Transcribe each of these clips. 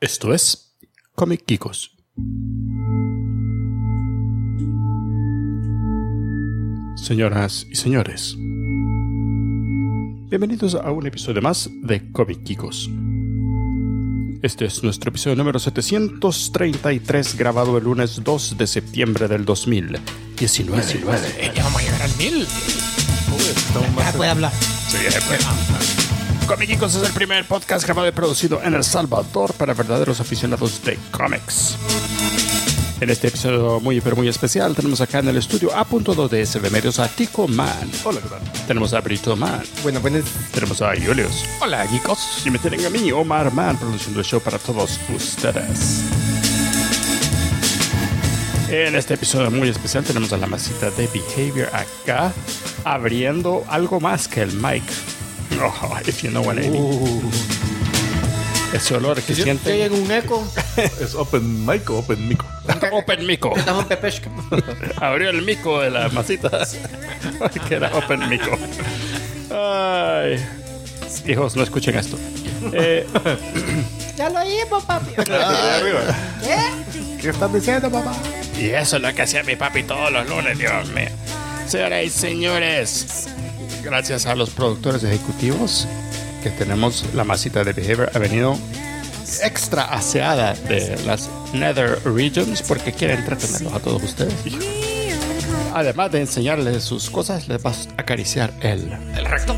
Esto es Comic Geekos. Señoras y señores, bienvenidos a un episodio más de Comic Geekos. Este es nuestro episodio número 733, grabado el lunes 2 de septiembre del 2019. Ya vamos a llegar al 1000. Ya puede hablar. Sí, pues. Comic Geekos es el primer podcast grabado y producido en El Salvador para verdaderos aficionados de cómics. En este episodio muy especial tenemos acá en el estudio A.2 de SB Medios a Tico Man. Hola, ¿qué tal? Tenemos a Brito Man. Buenas. Tenemos a Julius. Hola, geekos. Y me tienen a mí, Omar Man, produciendo el show para todos ustedes. En este episodio muy especial tenemos a la masita de Behavior acá, abriendo algo más que el mic. Oh, if you know what I mean. Ese olor que Yo sienten. estoy en un eco. ¿Es Open Mic o Open Mico? Open Mico. Estamos en Pepeshka. Abrió el mico de la masita. Que era Open Mico. Ay. Hijos, no escuchen esto. Ya lo oímos, papi. ¿Qué estás diciendo, papá? Y eso es lo que hacía mi papi todos los lunes, Dios mío. Señoras y señores, gracias a los productores ejecutivos que tenemos, la masita de Behavior ha venido extra aseada de las Nether Regions porque quiere entretenerlos a todos ustedes. Además de enseñarles sus cosas, les va a acariciar el recto.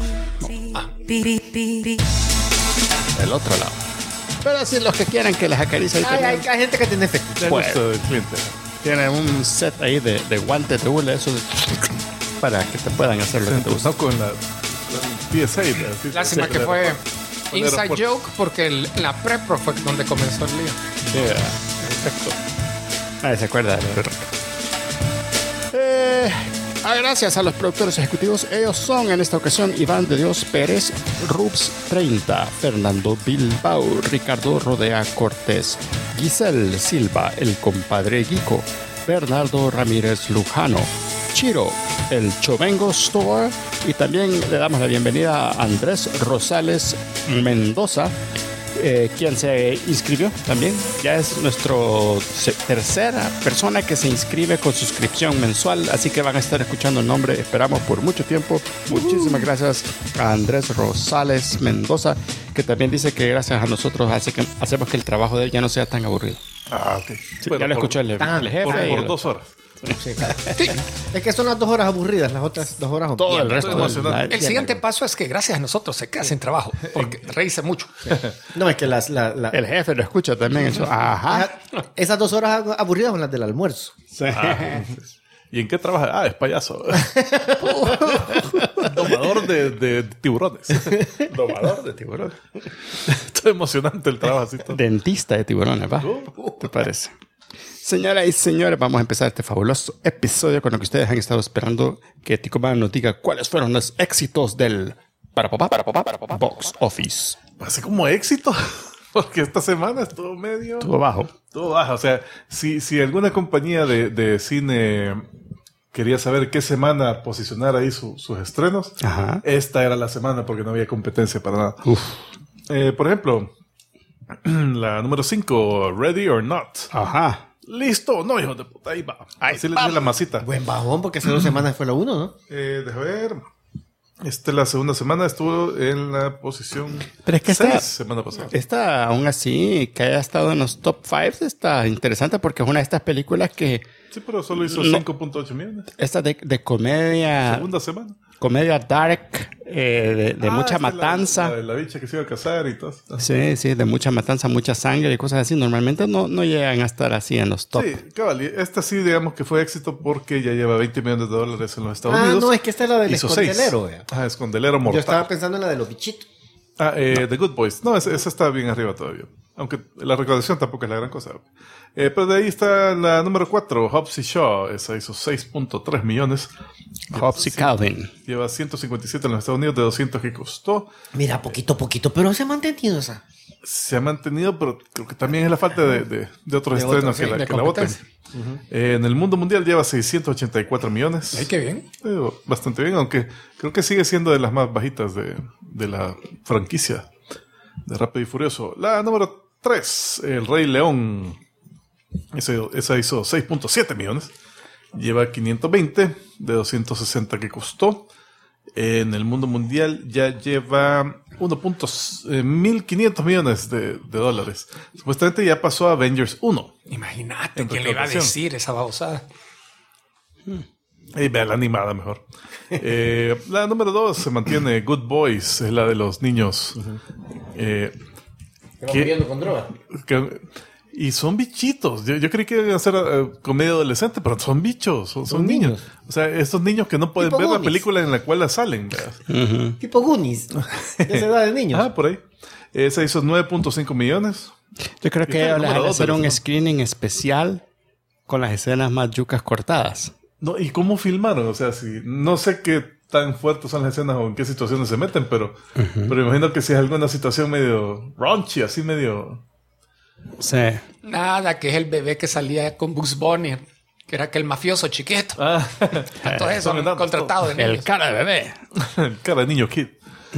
el otro lado. Pero si los que quieran que les acaricie ahí Hay también, gente que tiene efecto. Ya Pues. gusto del cliente. tienen un set ahí de guantes de hule, eso para que te puedan hacer lo que te gusta. No con la PSA. así, Lástima sí, que la- fue con el inside aeropuerto. joke porque la prepro fue donde comenzó el lío. Yeah, perfecto. Nadie se acuerda de gracias a los productores ejecutivos. Ellos son en esta ocasión Iván de Dios Pérez, Rubs 30, Fernando Bilbao, Ricardo Rodea Cortés, Giselle Silva, el compadre Guico, Bernardo Ramírez Lujano, Chiro, el Chovengo Store, y también le damos la bienvenida a Andrés Rosales Mendoza, quien se inscribió también. Ya es nuestro tercera persona que se inscribe con suscripción mensual, así que van a estar escuchando el nombre, esperamos, por mucho tiempo. Muchísimas gracias a Andrés Rosales Mendoza, que también dice que gracias a nosotros hacemos que el trabajo de él ya no sea tan aburrido. Ah, ok. Sí, Bueno, ya lo por- escuchó el jefe. Por, y por el- 2 horas. Sí. Es que son las 2 horas aburridas, las otras 2 horas. todo el bien. resto. emocionante. El siguiente paso es que gracias a nosotros se queda sin trabajo porque reíse mucho. No, es que El jefe lo escucha también. Eso. Ajá. esas 2 horas aburridas son las del almuerzo. Sí. ¿Y en qué trabaja? Ah, es payaso. Domador de tiburones. Domador de tiburón. Está emocionante el trabajo así todo. Dentista de tiburones, ¿va? ¿Te parece? Señoras y señores, vamos a empezar este fabuloso episodio con lo que ustedes han estado esperando, que Tico Man nos diga cuáles fueron los éxitos del Box Office. Así como éxito. Porque esta semana estuvo medio... Todo bajo. Todo baja. O sea, si alguna compañía de cine quería saber qué semana posicionar ahí sus estrenos, Ajá. esta era la semana porque no había competencia para nada. Uf. Por ejemplo, la número 5, Ready or Not. Ajá. Listo, no, hijo de puta, ahí va. Así le dice la masita. Buen bajón, porque hace 2 semanas fue lo 1, ¿no? Deja ver. La segunda semana estuvo en la posición Pero es que 6 esta- semana pasada. Esta, aún así, que haya estado en los top 5, está interesante porque es una de estas películas que... Sí, pero solo hizo No. 5.8 millones. Esta de comedia... Segunda semana. Comedia dark, de mucha esta es matanza. La bicha que se iba a casar y todo. Sí, de mucha matanza, mucha sangre y cosas así. Normalmente no llegan a estar así en los top. Sí, cabal. Y esta sí, digamos que fue éxito porque ya lleva $20 millones en los Estados Ah, Unidos. no, es que esta es la del Hizo 6. escondelero. Vea. Ah, escondelero Yo mortal. estaba pensando en la de los bichitos. The Good Boys. No, esa está bien arriba todavía. Aunque la recaudación tampoco es la gran cosa. Pero de ahí está la número 4, Hobbs y Shaw. Esa hizo 6.3 millones. Hobbs y Calvin. Lleva 157 en los Estados Unidos de 200 que costó. Mira, poquito, pero se ha mantenido esa. Se ha mantenido, pero creo que también es la falta de otros De estrenos otros, que sí, la de voten. competencia. En el mundo mundial lleva 684 millones. Ay, qué bien. Bastante bien, aunque creo que sigue siendo de las más bajitas de la franquicia de Rápido y Furioso. La número 3, El Rey León. Esa hizo 6.7 millones. Lleva 520 de 260 que costó. En el mundo mundial ya lleva 1.500 millones de dólares. Supuestamente ya pasó a Avengers 1. Imagínate quién le iba a decir esa babosada. Vea la animada mejor. La número 2 se mantiene Good Boys, es la de los niños. Que va muriendo con droga. Y son bichitos. Yo creí que iban a ser comedia adolescente, pero son bichos, son niños. O sea, estos niños que no pueden Tipo ver Goonies. la película en la cual salen. Tipo Goonies. De esa edad de niños. Por ahí. Esa hizo 9.5 millones. Yo creo Y que fue el les número van a dos hacer de la un semana. screening especial con las escenas más yucas cortadas. No, ¿y cómo filmaron? O sea, si no sé qué tan fuertes son las escenas o en qué situaciones se meten, pero imagino que si es alguna situación medio raunchy, así medio... Sí. Nada, que es el bebé que salía con Bugs Bunny, que era aquel mafioso chiquito. Entonces son son enanos, contratados de El niños. cara de bebé. cara de niño kid.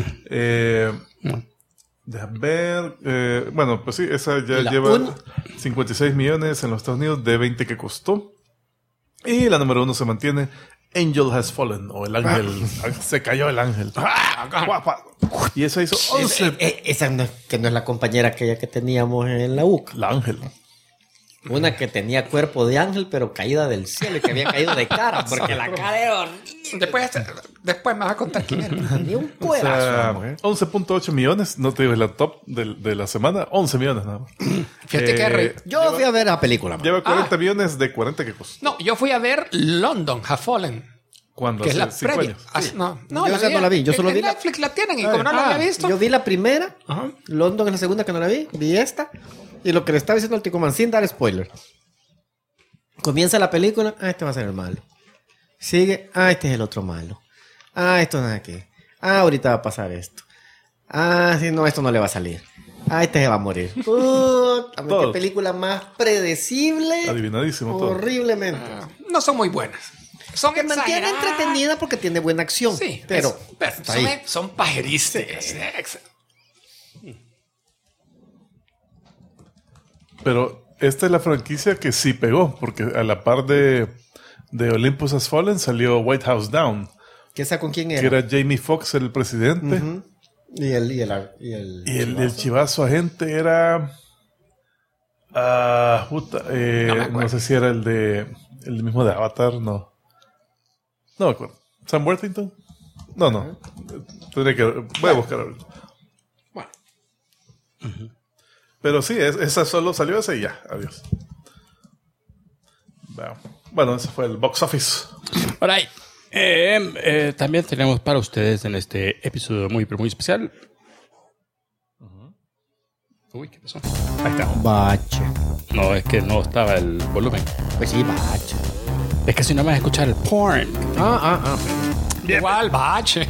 Déjame ver. Bueno, pues sí, esa ya La lleva uno. 56 millones en los Estados Unidos de 20 que costó. Y la número 1 se mantiene Angel Has Fallen, o el ángel. Se cayó el ángel. Guapa. Y esa hizo 11. Esa no, que no es la compañera aquella que teníamos en la UCA. La ángel. Una que tenía cuerpo de ángel, pero caída del cielo y que había caído de cara, porque la cara era horrible. Después me vas a contar quién era. Tenía un O cuerazo. sea, la mujer. 11.8 millones. No te digo, es la top de la semana. 11 millones nada más. Fíjate que rey. Yo fui a ver la película. man. Lleva 40 millones de 40 que costó. No, yo fui a ver London Has Fallen, Cuando que es hace la 5 previa. años. Yo esa no la vi, yo solo vi la- Netflix la tienen y como no la había visto. Yo vi la primera, Ajá. London es la segunda que no la vi esta, y lo que le estaba diciendo al Ticoman, sin dar spoiler. Comienza la película, este va a ser el malo. Sigue, este es el otro malo. Esto no es aquí. Ahorita va a pasar esto. Sí, no, esto no le va a salir. Este se va a morir. Puta, qué Todo. película más predecible. Adivinadísimo todo. Horriblemente. No son muy buenas. Son Que mantiene exageradas. entretenida porque tiene buena acción. Sí, pero pero está ahí. son pajerísticas. Pero esta es la franquicia que sí pegó, porque a la par de Olympus Has Fallen salió White House Down, ¿Qué esa con quién que era? era Jamie Foxx el presidente, Y el y el chivazo agente era... no sé si era el mismo de Avatar, no me acuerdo. ¿Sam Worthington? No. Tendría que... Voy a buscar ahorita. Bueno. Pero sí, esa solo salió esa y ya. Adiós. Bueno, ese fue el box office. All right. También tenemos para ustedes en este episodio muy, pero muy especial. Uy, ¿qué pasó? Ahí está. Bache. No, es que no estaba el volumen. Pues sí, bache. Es que si no me vas a escuchar el porn. Igual, bache.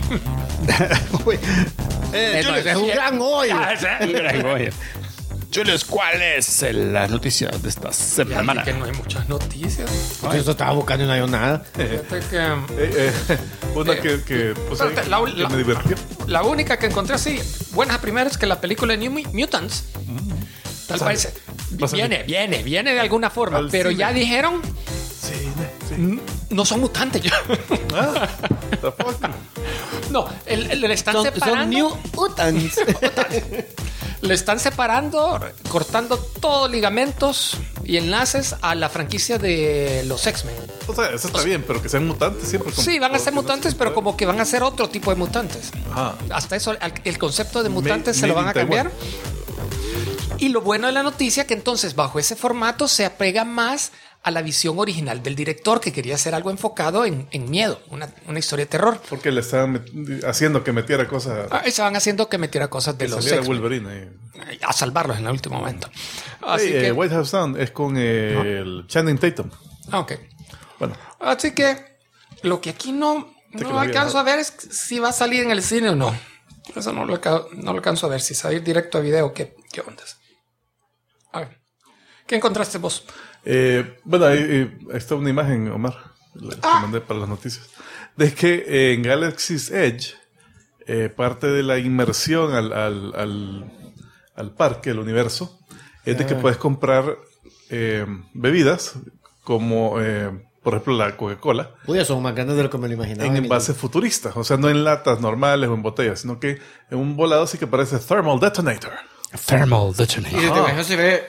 Es un gran hoyo. Julius, ¿cuál es la noticia de esta semana? Que no hay muchas noticias. Yo estaba buscando y no hay nada. Fíjate que Una que pues, espérate, que me divirtió. la única que encontré así, buenas a primeras, es que la película New Mutants, tal parece, viene de alguna forma, Al pero cine. ya dijeron, Sí. no son mutantes ya. The fuck? No, le están separando. Son New Mutants. Le están separando, cortando todos ligamentos y enlaces a la franquicia de los X-Men. O sea, eso está bien, pero que sean mutantes siempre. Sí, van a ser mutantes, pero como que van a ser otro tipo de mutantes. Ajá. Hasta eso, el concepto de mutantes se Made lo van in a cambiar. Taiwan. Y lo bueno de la noticia que entonces bajo ese formato se apega más a la visión original del director, que quería hacer algo enfocado en miedo, una historia de terror. Porque le estaban haciendo que metiera cosas. Y se van haciendo que metiera cosas de Que los saliera X-Men Wolverine. a salvarlos en el último momento. Así Hey, que, White House Down es con el Channing Tatum. ok. Bueno, Así que lo que aquí no que lo alcanzo había- a ver es si va a salir en el cine o no. Eso no lo alcanzo a ver, si salir directo a video, ¿qué onda? A ver, ¿qué encontraste vos? bueno, ahí está una imagen, Omar, la que mandé para las noticias, de que en Galaxy's Edge, parte de la inmersión al parque, el universo, es de que puedes comprar bebidas como, por ejemplo, la Coca-Cola. Uy, son más grandes de lo que me lo imaginaba. En envases futuristas, o sea, no en latas normales o en botellas, sino que en un volado sí que parece Thermal Detonator. Thermal Y detonator. desde lejos se ve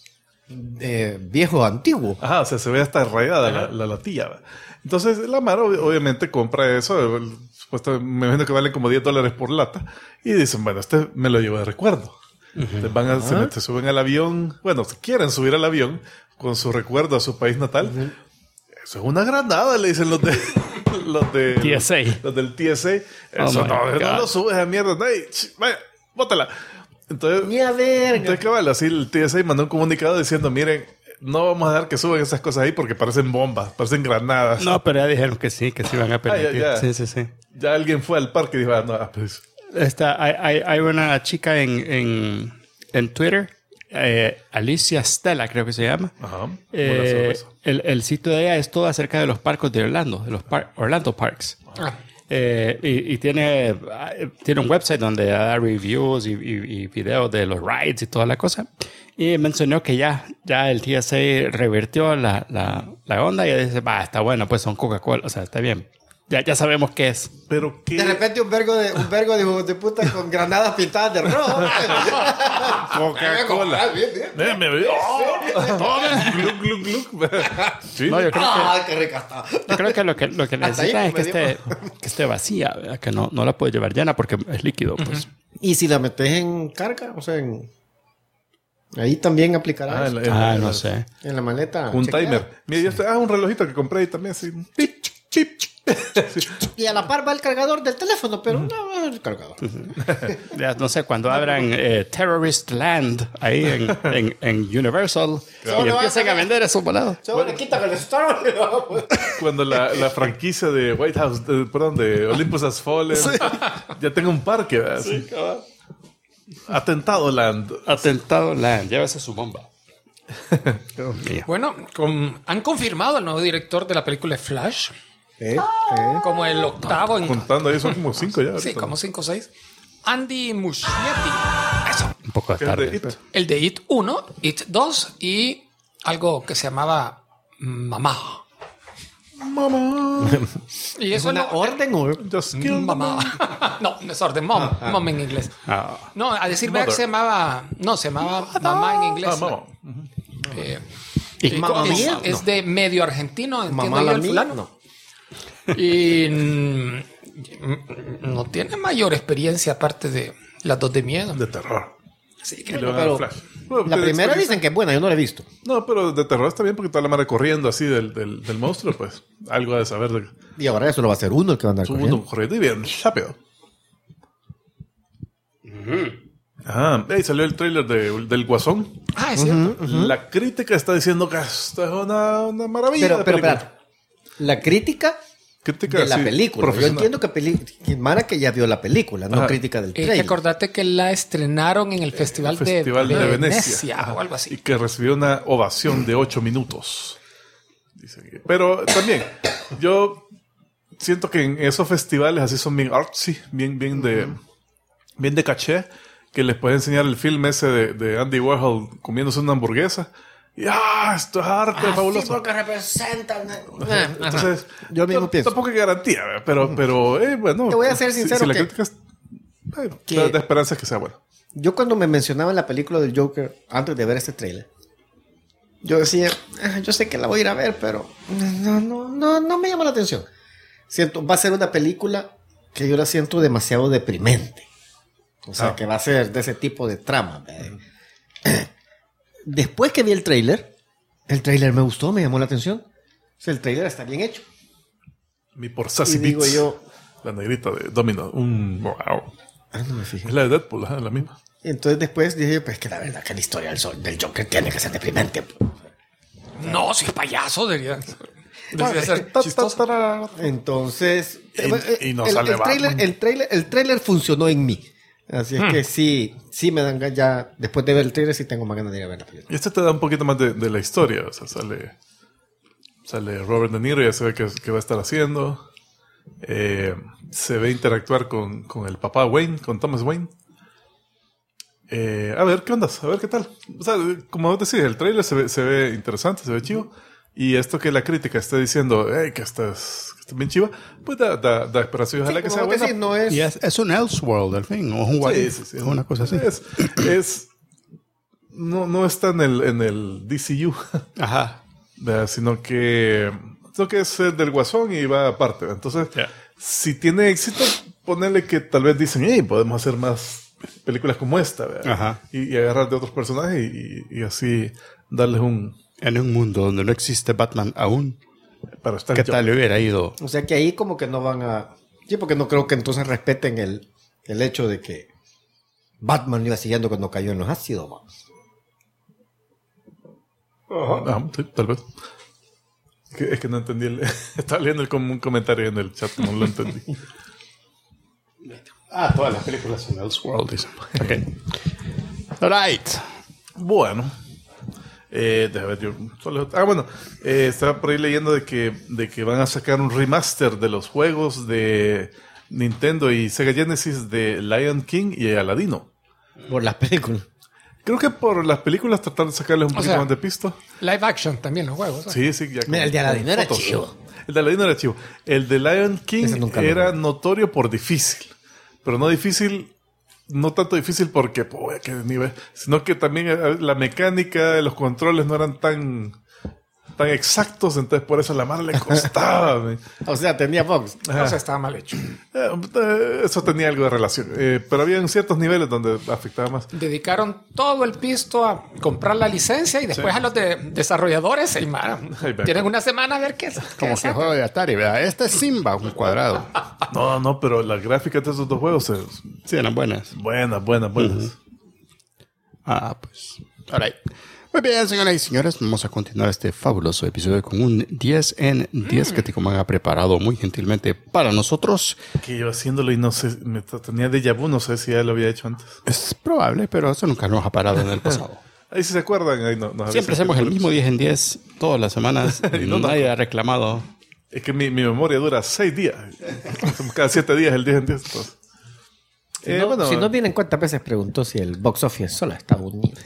viejo, antiguo. Ajá, o sea, se ve hasta rayada la latilla. ¿Va? Entonces, la Mara obviamente compra eso. Me imagino que valen como $10 por lata. Y dicen, bueno, este me lo llevo de recuerdo. Entonces se suben al avión. Bueno, si quieren subir al avión con su recuerdo a su país natal. Eso es una granada, le dicen los de... TSA. Los del TSA. Oh Eso my no God. lo subes a mierda. No, vaya, bótala. Entonces, ¡Mía verga! entonces, cabal, así el TSA mandó un comunicado diciendo, miren, no vamos a dejar que suban esas cosas ahí porque parecen bombas, parecen granadas. No, pero ya dijeron que sí van a permitir. ya. Sí. Ya alguien fue al parque y dijo, pues... Hay una chica en Twitter, Alicia Stella, creo que se llama. Ajá. El sitio de ella es todo acerca de los parques de Orlando, de los Orlando Parks. Y tiene un website donde da reviews y videos de los rides y toda la cosa. Y mencionó que ya el TSA revirtió la onda y dice, está bueno, pues son Coca-Cola, o sea, está bien. Ya sabemos qué es. Pero qué... De repente un vergo de hijos de puta con granadas pintadas de rojo. Coca-Cola. Bien. Me veo. Gluc, gluc, gluc. Sí. No, yo creo que... ¡Ah, qué rica está! Yo creo que lo que Hasta ahí necesitan es me dio. que esté vacía, ¿verdad? Que no la puedes llevar llena porque es líquido. Pues. Y si la metes en carga, o sea, ahí también aplicará eso. No sé. En la maleta. Un chequeada. timer. Mira, un relojito que compré ahí también así. Chip. Y a la par va el cargador del teléfono, pero no va el cargador. Ya, no sé, cuando abran Terrorist Land ahí en Universal y empiecen a vender esos volados. Se le quita con el Star Wars. Cuando la franquicia de White House, de Olympus Has Fallen, ya tenga un parque, ¿verdad? Sí, Atentado Land. Atentado Land, llévese su bomba. Dios mío. Bueno, han confirmado al nuevo director de la película Flash como el octavo en... Contando ahí son como 5 ya. Sí, ahorita. como 5 o 6. Andy Muschietti. Eso. Un poco Que es tarde. de It. pero- El de It 1, It 2 y algo que se llamaba Mamá. Mamá. Y ¿Es eso una orden o...? Just kill Mamá. No, es orden. Mom. Mom en inglés. Ah. No, a decir verdad Mother. se llamaba... No, se llamaba Mamá en inglés. Mamá. Mamá es, mía, es no. de medio argentino, entiendo Mamá yo la el mía, fulano. no. Y no tiene mayor experiencia aparte de las dos de miedo. De terror. Así Y que le van a dar pero Flash. Bueno, La de primera experiencia- dicen que es buena, yo no la he visto. No, pero de terror está bien porque toda la madre corriendo así del monstruo, pues algo ha de saber de Y ahora eso lo va a hacer uno el que va a andar su corriendo. mundo corriendo y bien rápido. Ahí salió el tráiler del Guasón. es cierto. La crítica está diciendo que esto es una maravilla. Pero de película. espera. La crítica Crítica de la así, película. Yo profesional. entiendo que Mara que ya vio la película, no Ajá. crítica del Es que trailer. acordate que la estrenaron en el Festival, Festival de Venecia. o algo Y así. que recibió una ovación de 8 minutos. Dicen que- Pero también, yo siento que en esos festivales así son bien artsy, bien de caché, que les puede enseñar el film ese de Andy Warhol comiéndose una hamburguesa. Y esto es arte fabuloso. Sí, porque representan. Entonces, Yo mismo pienso. tampoco hay garantía, ¿verdad? pero bueno. Te voy a ser sincero Si la que- crítica es, que- la esperanza es que sea buena. Yo cuando me mencionaban la película del Joker antes de ver este trailer, yo decía, yo sé que la voy a ir a ver, pero no me llama la atención. Siento, va a ser una película que yo la siento demasiado deprimente. O sea, que va a ser de ese tipo de trama. Después que vi el trailer me gustó, me llamó la atención. O sea, el trailer está bien hecho. Mi por Sassy Y digo Beats, yo- la negrita de Domino. Wow. No me fijé. Es la de Deadpool, la misma. Entonces después dije, pues que la verdad que la historia del Joker tiene que ser deprimente. No, si es payaso, debería ser Ta, ta, chistoso. tarara. Entonces, Y no sale Batman. el trailer funcionó en mí. Así es que sí me dan ganas ya, después de ver el trailer sí tengo más ganas de ir a ver la película. Y este te da un poquito más de la historia. O sea, sale Robert De Niro, ya se ve que va a estar haciendo. Se ve interactuar con el papá Wayne, con Thomas Wayne. A ver, ¿qué onda? A ver qué tal. O sea, como vos decís, el trailer se ve interesante, se ve chivo. Y esto que la crítica está diciendo, que estás bien chiva, pues da esperanza y ojalá que sea como buena. decís, no es... Y es un Elseworld, al fin, o un what if, Sí. es una cosa así. No está en el DCU, Ajá. ¿verdad? Sino que es del Guasón y va aparte. Entonces, si tiene éxito, ponerle que tal vez dicen, hey, podemos hacer más películas como esta, ¿verdad? Ajá. Y agarrar de otros personajes y así darles En un mundo donde no existe Batman aún, para estar ¿qué tal le hubiera ido? O sea que ahí como que no van a... Sí, porque no creo que entonces respeten el hecho de que Batman iba siguiendo cuando cayó en los ácidos. ¿Va? Sí, tal vez. Es que no entendí. Estaba leyendo un comentario en el chat, no lo entendí. Todas las películas son Elseworld, dicen. Ok. Alright. Bueno. Déjame ver, bueno. Estaba por ahí leyendo de que van a sacar un remaster de los juegos de Nintendo y Sega Genesis de Lion King y Aladino. Por las películas. Creo que por las películas tratar de sacarles un poquito más de pisto. Live action también los juegos. Sí, ya. Mira, el de Aladino era Photoshop. chivo. El de Aladino era chivo. El de Lion King Ese nunca lo era vi. notorio por difícil. Pero no difícil, no tanto difícil porque, qué nivel, sino que también la mecánica de los controles no eran tan exactos, entonces por eso a la mano le costaba. Man. O sea, tenía Fox. O sea, estaba mal hecho. Eso tenía algo de relación. Pero había ciertos niveles donde afectaba más. Dedicaron todo el pisto a comprar la licencia y después a los desarrolladores tienen una semana a ver qué es. Como que juego de Atari, ¿verdad? Este es Simba, un cuadrado. No, pero las gráficas de esos dos juegos Sí, eran buenas. buenas. Pues. Alright. Muy bien, señoras y señores, vamos a continuar este fabuloso episodio con un 10 en 10 que Ticoman ha preparado muy gentilmente para nosotros. Que yo haciéndolo y no sé, tenía déjà vu, no sé si ya lo había hecho antes. Es probable, pero eso nunca nos ha parado en el pasado. Ahí si se acuerdan, ahí no. Siempre hacemos el mismo 10 en 10 todas las semanas y nadie ha reclamado. Es que mi memoria dura 6 días. Cada 7 días el 10 en 10. Entonces. Si no vienen cuántas veces preguntó si el box office solo está unido.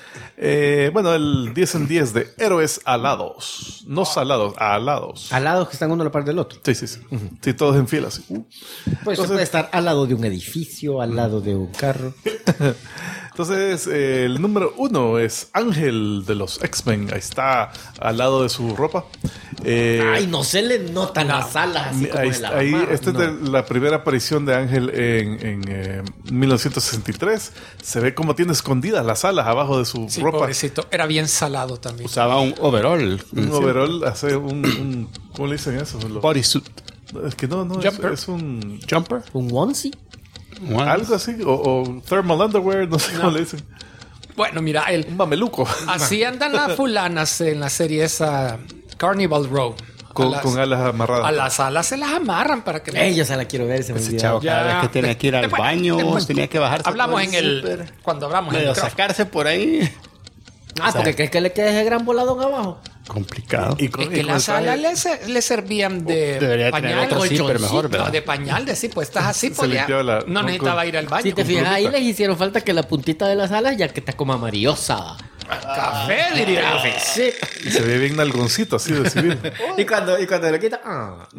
El 10 en 10 de héroes alados. No salados, alados. Alados que están uno a la par del otro. Sí. Sí, todos en fila, sí. Pues puede estar al lado de un edificio, al lado de un carro. Entonces, el número 1 es Ángel de los X-Men. Ahí está, al lado de su ropa. Ay, no se le notan las alas así como de la mamá. Esta es de la primera aparición de Ángel en 1963. Se ve como tiene escondidas las alas abajo de su Sí, ropa. pobrecito. Era bien salado también. Usaba un overall. Un overall hace un ¿cómo le dicen eso? Bodysuit. Es que no, Jumper. es un... Jumper. ¿Un onesie? Algo así, o thermal underwear, no sé cómo le dicen. Bueno, mira, Un mameluco. así andan las fulanas en la serie esa Carnival Row. Con alas amarradas. A las alas se las amarran para que... Ella se la quiero ver, se me Ese olvidó. chavo cada vez que tenía que ir al Después- baño, después- tenía que bajarse. Hablamos por en el... súper, Cuando hablamos en el medio micrófono. sacarse por ahí. Porque crees que le quede ese gran voladón abajo. Complicado. Y Es con que el las traje- alas le servían de Debería tener pañal. otro zipper mejor, No, ¿verdad? de pañal, de sí, pues estás así, Se pues ya limpiaba la- no necesitaba ir al baño. Si te fijas, ahí plumita. les hicieron falta que la puntita de las alas ya que está como amarillosa. Café, diría. Sí. Y se ve bien nalgoncito así de civil. y cuando lo quita...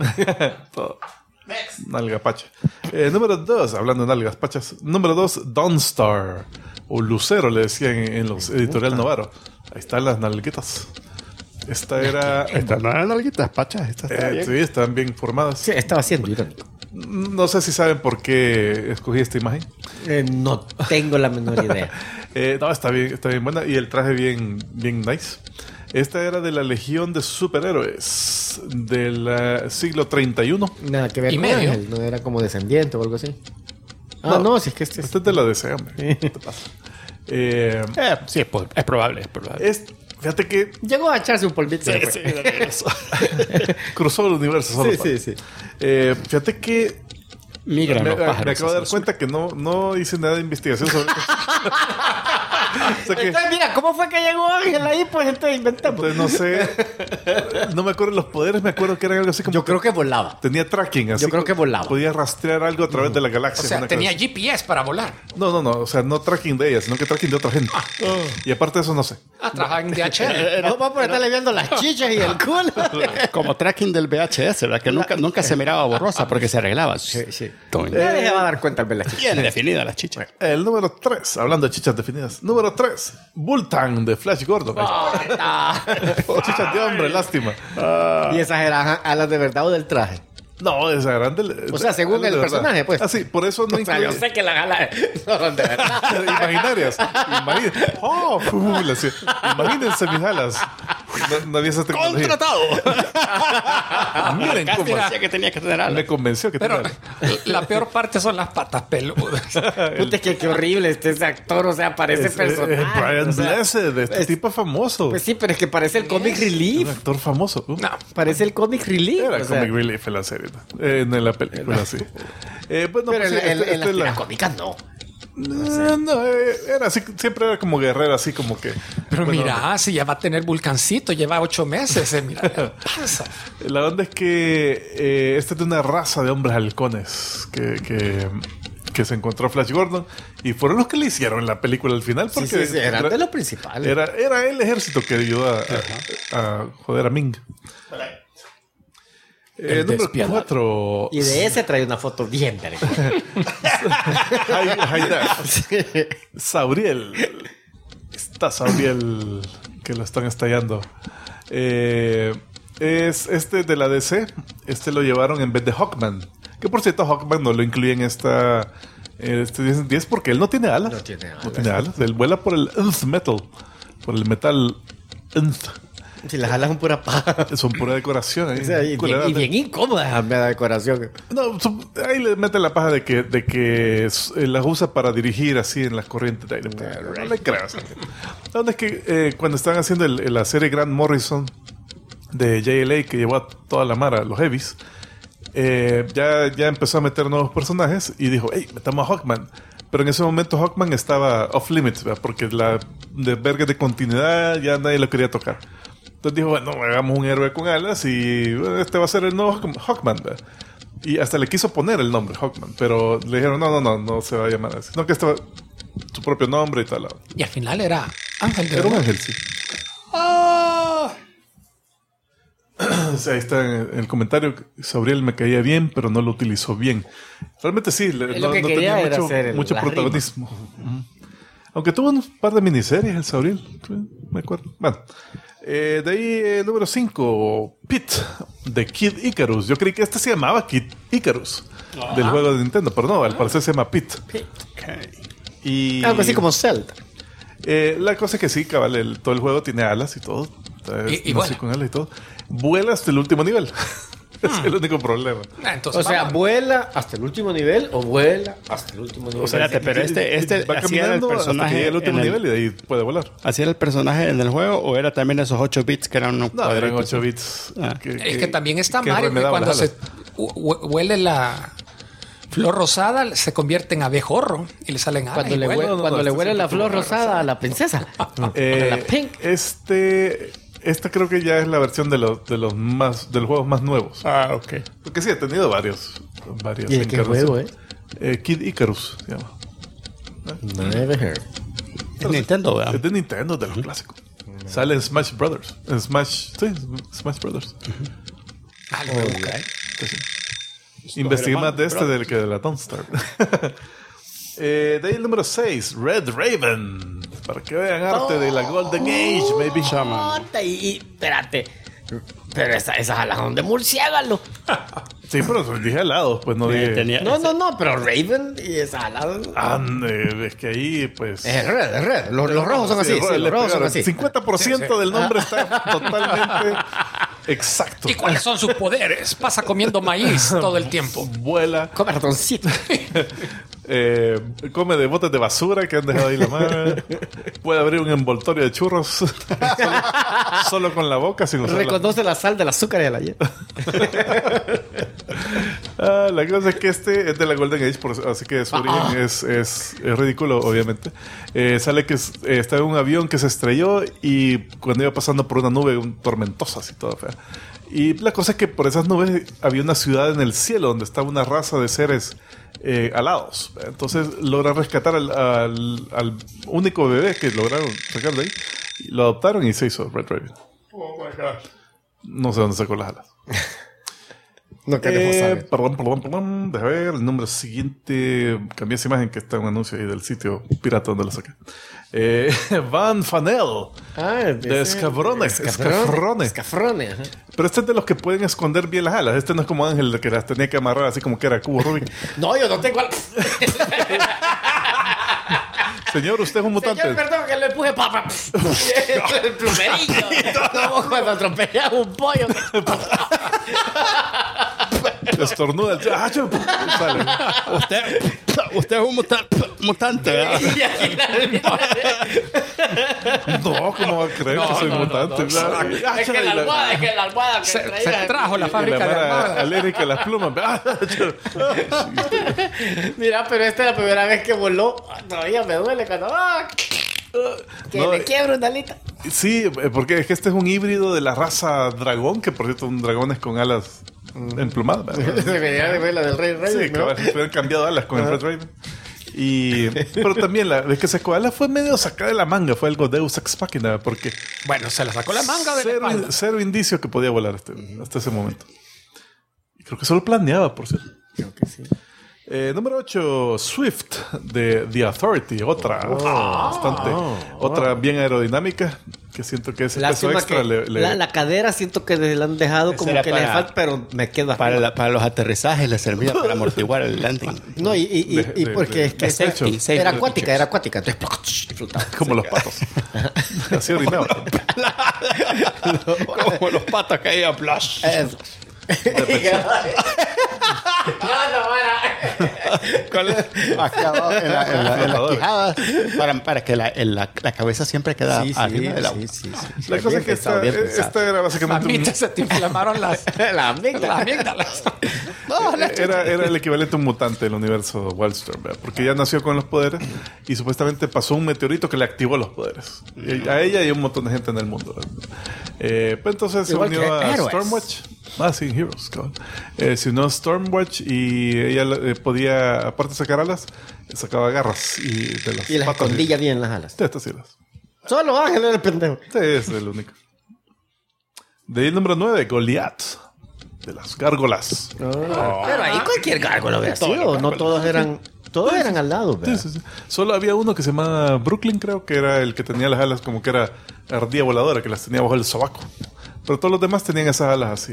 Nalgapacha. Número 2, hablando de nalgas pachas. Número 2, Dawnstar. O Lucero, le decían en los editorial Novaro. Ahí están las nalguitas. Esta era... Estas no eran nalguitas, pachas. Estas están bien. sí, están bien formadas. Sí, estaba siendo irónico. No sé si saben por qué escogí esta imagen. No tengo la menor idea. No, está bien buena. Y el traje bien nice. Esta era de la Legión de Superhéroes del siglo 31. Nada que ver Y con medio. Ángel, no era como descendiente o algo así. No, si es que este es... Este es de la DC, hombre. ¿Qué te pasa? Sí, es probable, es probable. Fíjate que Llegó a echarse un polvito. Sí, se fue. sí, de regreso. cruzó el universo solo. Sí. Fíjate que Migran me los pájaros. acabo de dar hacia el cuenta que no hice nada de investigación sobre esto. O sea que- Entonces, mira, ¿cómo fue que llegó Ángel ahí? Pues entonces inventamos. entonces no sé. No me acuerdo los poderes, me acuerdo que era algo así como. Yo creo que volaba. Tenía tracking, así. Yo creo que volaba. Podía rastrear algo a través de la O galaxia. sea, una tenía cosa así. GPS para volar. No, o sea, no tracking de ella, sino que tracking de otra gente. Y aparte de eso, no sé. Trabajaba en DHL. No, vamos por estarle viendo las chichas y el culo. Como tracking del VHS, ¿verdad? Que nunca se miraba borrosa porque se arreglaba. Sí. Toño. Nadie se va a dar cuenta al ver las chichas. Bien definidas las chichas. El número 3, hablando de chichas definidas. Número 3, Bultang de Flash Gordon. Chichas de hombre, lástima. Y esas eran alas de verdad o del traje. No, esa grande. O sea, según el personaje, pues. Ah, sí, por eso no O sea, yo incluye. sé que las alas no son de verdad. Imaginarias. Imagínense mis alas. No había esa tecnología. ¡Contratado! Miren Casi cómo decía que tenía que tener alas. me convenció que Pero tenía alas. la peor parte son las patas peludas. Puta, es que qué horrible ese actor, o sea, parece Es personaje. Brian o sea, Blessed, este es- tipo es famoso. Pues sí, pero es que parece el comic Un relief. actor famoso. No. Parece el comic relief. Era o sea. comic relief en la serie, ¿no? En la película, sí. Bueno, Pero pues sí, en esta las es la- tiras cómicas no. No, era así, siempre era como guerrero, así como que. Pero bueno, mira, si ya va a tener vulcancito, lleva 8 meses. Mira, ¿qué pasa? La onda es que esta es de una raza de hombres halcones que se encontró Flash Gordon y fueron los que le hicieron la película al final. Sí, Porque sí, eran de los principales. Era el ejército que ayudó a joder a Ming. El Número despiadado. 4. Y de ese trae una foto bien verga. Sauriel. Está Sauriel que lo están estallando. Es este de la DC. Este lo llevaron en vez de Hawkman. Que por cierto, Hawkman no lo incluye en esta. Este 10 porque él no tiene alas. No tiene alas. No tiene alas. Él vuela por el Nth Metal. Por el metal Nth. Si las alas son pura paja. Son pura decoración. Ahí, O sea, y bien incómoda la decoración. No, ahí le mete la paja de que las usa para dirigir así en las corrientes de aire. No le creas. La onda es que cuando estaban haciendo la serie Grant Morrison de JLA, que llevó a toda la mara, los heavies, ya empezó a meter nuevos personajes y dijo, hey, metamos a Hawkman. Pero en ese momento Hawkman estaba off limits, ¿verdad? Porque la de verga de continuidad ya nadie lo quería tocar. Entonces dijo, bueno, hagamos un héroe con alas y este va a ser el nuevo Hawkman, ¿verdad? Y hasta le quiso poner el nombre Hawkman, pero le dijeron, no se va a llamar así. No, que este va su propio nombre y tal. Y al final era Ángel de Era un verdad. ángel, sí. O sea, ahí está en el comentario. Sabriel me caía bien, pero no lo utilizó bien. Realmente sí, lo que quería era hacer mucho la protagonismo. Ujú. Aunque tuvo un par de miniseries el Sabriel, sí, me acuerdo. Bueno, de ahí número 5, Pit, de Kid Icarus. Yo creí que este se llamaba Kid Icarus, del juego de Nintendo, pero no, al parecer se llama Pit. Y Algo así como Zelda. la cosa es que sí, cabal, todo el juego tiene alas y todo. Y No vuela. sé, con alas y todo. Vuela hasta el último nivel. Es el único problema. Entonces, O sea, vamos. ¿vuela hasta el último nivel o vuela hasta el último nivel? O sea, Espérate, pero este va así era el caminando hasta que personaje llegue al último en el- nivel y de ahí puede volar. ¿Así era el personaje en el juego o era también esos 8 bits que eran unos No, eran cuadritos? 8 bits. Ah. Es que también está que Mario, que remedaban cuando las se alas. huele la flor rosada, se convierte en abejorro y le salen alas. Cuando y le vuela. huele, cuando le este huele la siempre flor tuvo rosada a la princesa. A la pink. Esta creo que ya es la versión de los juegos más nuevos. Ah, ok. Porque sí, ha tenido varias ¿Y de qué juego, Kid Icarus se llama. Never heard. Es Nintendo, ¿verdad? Es de Nintendo, de los clásicos. Sale en Smash Brothers. Smash Brothers. Ah, le voy a buscar. Investigué más de este del que de la Dawnstar. De ahí el número 6, Red Raven. Para que vean arte de la Golden Age, maybe. Puta, y espérate. Pero esas alas son de murciélago. Sí, pero dije alados, pues no dije. Tenía- No, pero Raven y esas alas. Es que ahí, pues. Es red. Los rojos son así. Sí, Sí, le los rojos son pegaron. así. 50% del nombre está totalmente exacto. ¿Y cuáles son sus poderes? Pasa comiendo maíz todo el tiempo. Vuela, Come ratoncito. come de botes de basura que han dejado ahí la madre. Puede abrir un envoltorio de churros solo con la boca sin usar la- Reconoce la sal del azúcar y de la hiel. La cosa es que este es de la Golden Age, así que su origen es ridículo, obviamente. Sale que está en un avión que se estrelló y cuando iba pasando por una nube tormentosa, así toda fea. Y la cosa es que por esas nubes había una ciudad en el cielo donde estaba una raza de seres alados. Entonces lograron rescatar al único bebé que lograron sacar de ahí. Lo adoptaron y se hizo Red Raven. Oh my God. No sé dónde sacó las alas. No queremos saber. Perdón. Deja ver el número siguiente. Cambié esa imagen que está en un anuncio ahí del sitio pirata donde lo saqué. Van Fanel. De Escafrone. Escafrone, ajá. Pero este es de los que pueden esconder bien las alas. Este no es como Ángel, de que las tenía que amarrar así como que era cubo Rubik. No, yo no tengo... Señor, usted es un mutante. Señor, perdón, que le empuje papá. El plumerillo. Como cuando atropellas un pollo. Estornuda. Sale. Usted es un mutante, ¿verdad? No, ¿cómo va a creer que soy mutante? Es que la almohada que Se traía. trajo la Y fábrica de mara almohadas. alérgica a las plumas. Mira, pero esta es la primera vez que voló. Todavía me duele cuando... que No, me quiebro una alita. Sí, porque es que este es un híbrido de la raza dragón, que por cierto son dragones con alas emplumadas. ¿verdad? Se venía de ver la del Rey Rey. Sí, ¿no? cabal, hubieran cambiado alas con el Red Raven. Pero también la vez que sacó alas fue medio sacada de la manga, fue algo Deus Ex Machina, porque Bueno, se la sacó la manga de la espalda. cero indicio que podía volar hasta ese momento. Y creo que solo planeaba, por cierto. Creo que sí. Número 8, Swift de The Authority, otra bien aerodinámica, que siento que ese peso Lástima extra que la cadera siento que le han dejado como era que le para- falta, pero me queda Para los aterrizajes le servía para amortiguar el landing. No, y porque es que De safety, safety era features. acuática, entonces flotaba. como los patos. Así orinaba. Como los patos que iban flash. Eso. Acá abajo, en las quijadas, para que la cabeza siempre queda arriba del agua. sí. La cosa es que esta era básicamente Mamita, se te inflamaron las La amígdala. amígdalas. era el equivalente a un mutante del universo Wildstorm, ¿verdad? Porque ella nació con los poderes y supuestamente pasó un meteorito que le activó los poderes. Y a ella y a un montón de gente en el mundo, ¿verdad? Pues entonces se Igual unió que a Heroes. Stormwatch. Sí, Heroes, cabrón. Se unió a Stormwatch y ella podía, aparte de sacar alas, sacaba garras y de las Y las patas. escondilla bien las alas. De estas sí las. Solo Ángel era el pendejo. Sí, es el único. De ahí el número 9, Goliath. De las gárgolas. Pero ahí cualquier gárgola había sido. No todos eran al lado, Sí, ¿verdad? sí, sí. Solo había uno que se llamaba Brooklyn, creo que era el que tenía las alas como que era ardilla voladora, que las tenía bajo el sobaco. Pero todos los demás tenían esas alas así.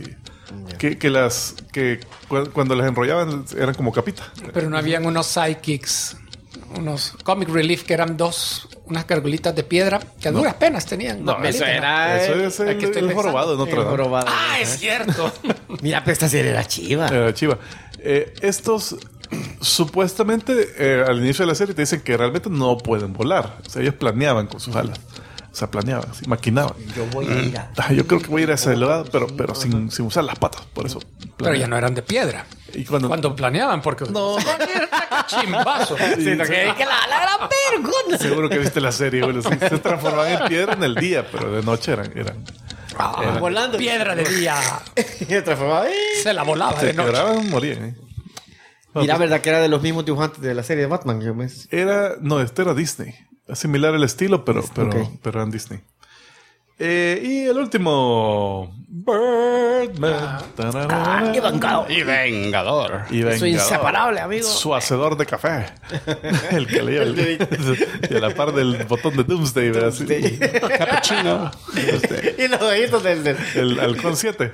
Cuando las enrollaban eran como capita. Pero no habían unos sidekicks, unos comic relief que eran unas gargolitas de piedra que a duras penas tenían. No, eso era... Eso es aquí estoy el pensando. jorobado en otra. el jorobado. Ah, es cierto. Mira, pero esta serie era chiva. Chiva. Estos supuestamente al inicio de la serie te dicen que realmente no pueden volar. O sea, ellos planeaban con sus alas. O sea, planeaban, así, maquinaban. Yo voy a ir a... Yo creo que voy a ir a ese lado, pero sin usar las patas, por eso. Pero planeaban. ya no eran de piedra. Y cuando planeaban, porque... No. Chimbazo. Que la gran vergüenza. seguro que viste la serie, bueno, sí, se transformaban en piedra en el día, pero de noche eran Volando. Piedra de día. Y transformaba. Se la volaba se de noche. quebraban, morían. Mira, verdad que era de los mismos dibujantes de la serie de Batman. Este era Disney. Es similar el estilo, pero era en Disney. Y el último, Birdman. ¡Qué bancado! Y vengador. Y Soy vengador. inseparable, amigo. Su hacedor de café. El que leía y a la par del botón de Doomsday, ¿verdad? Sí. Cappuccino. Y los ojitos del... El Halcón 7.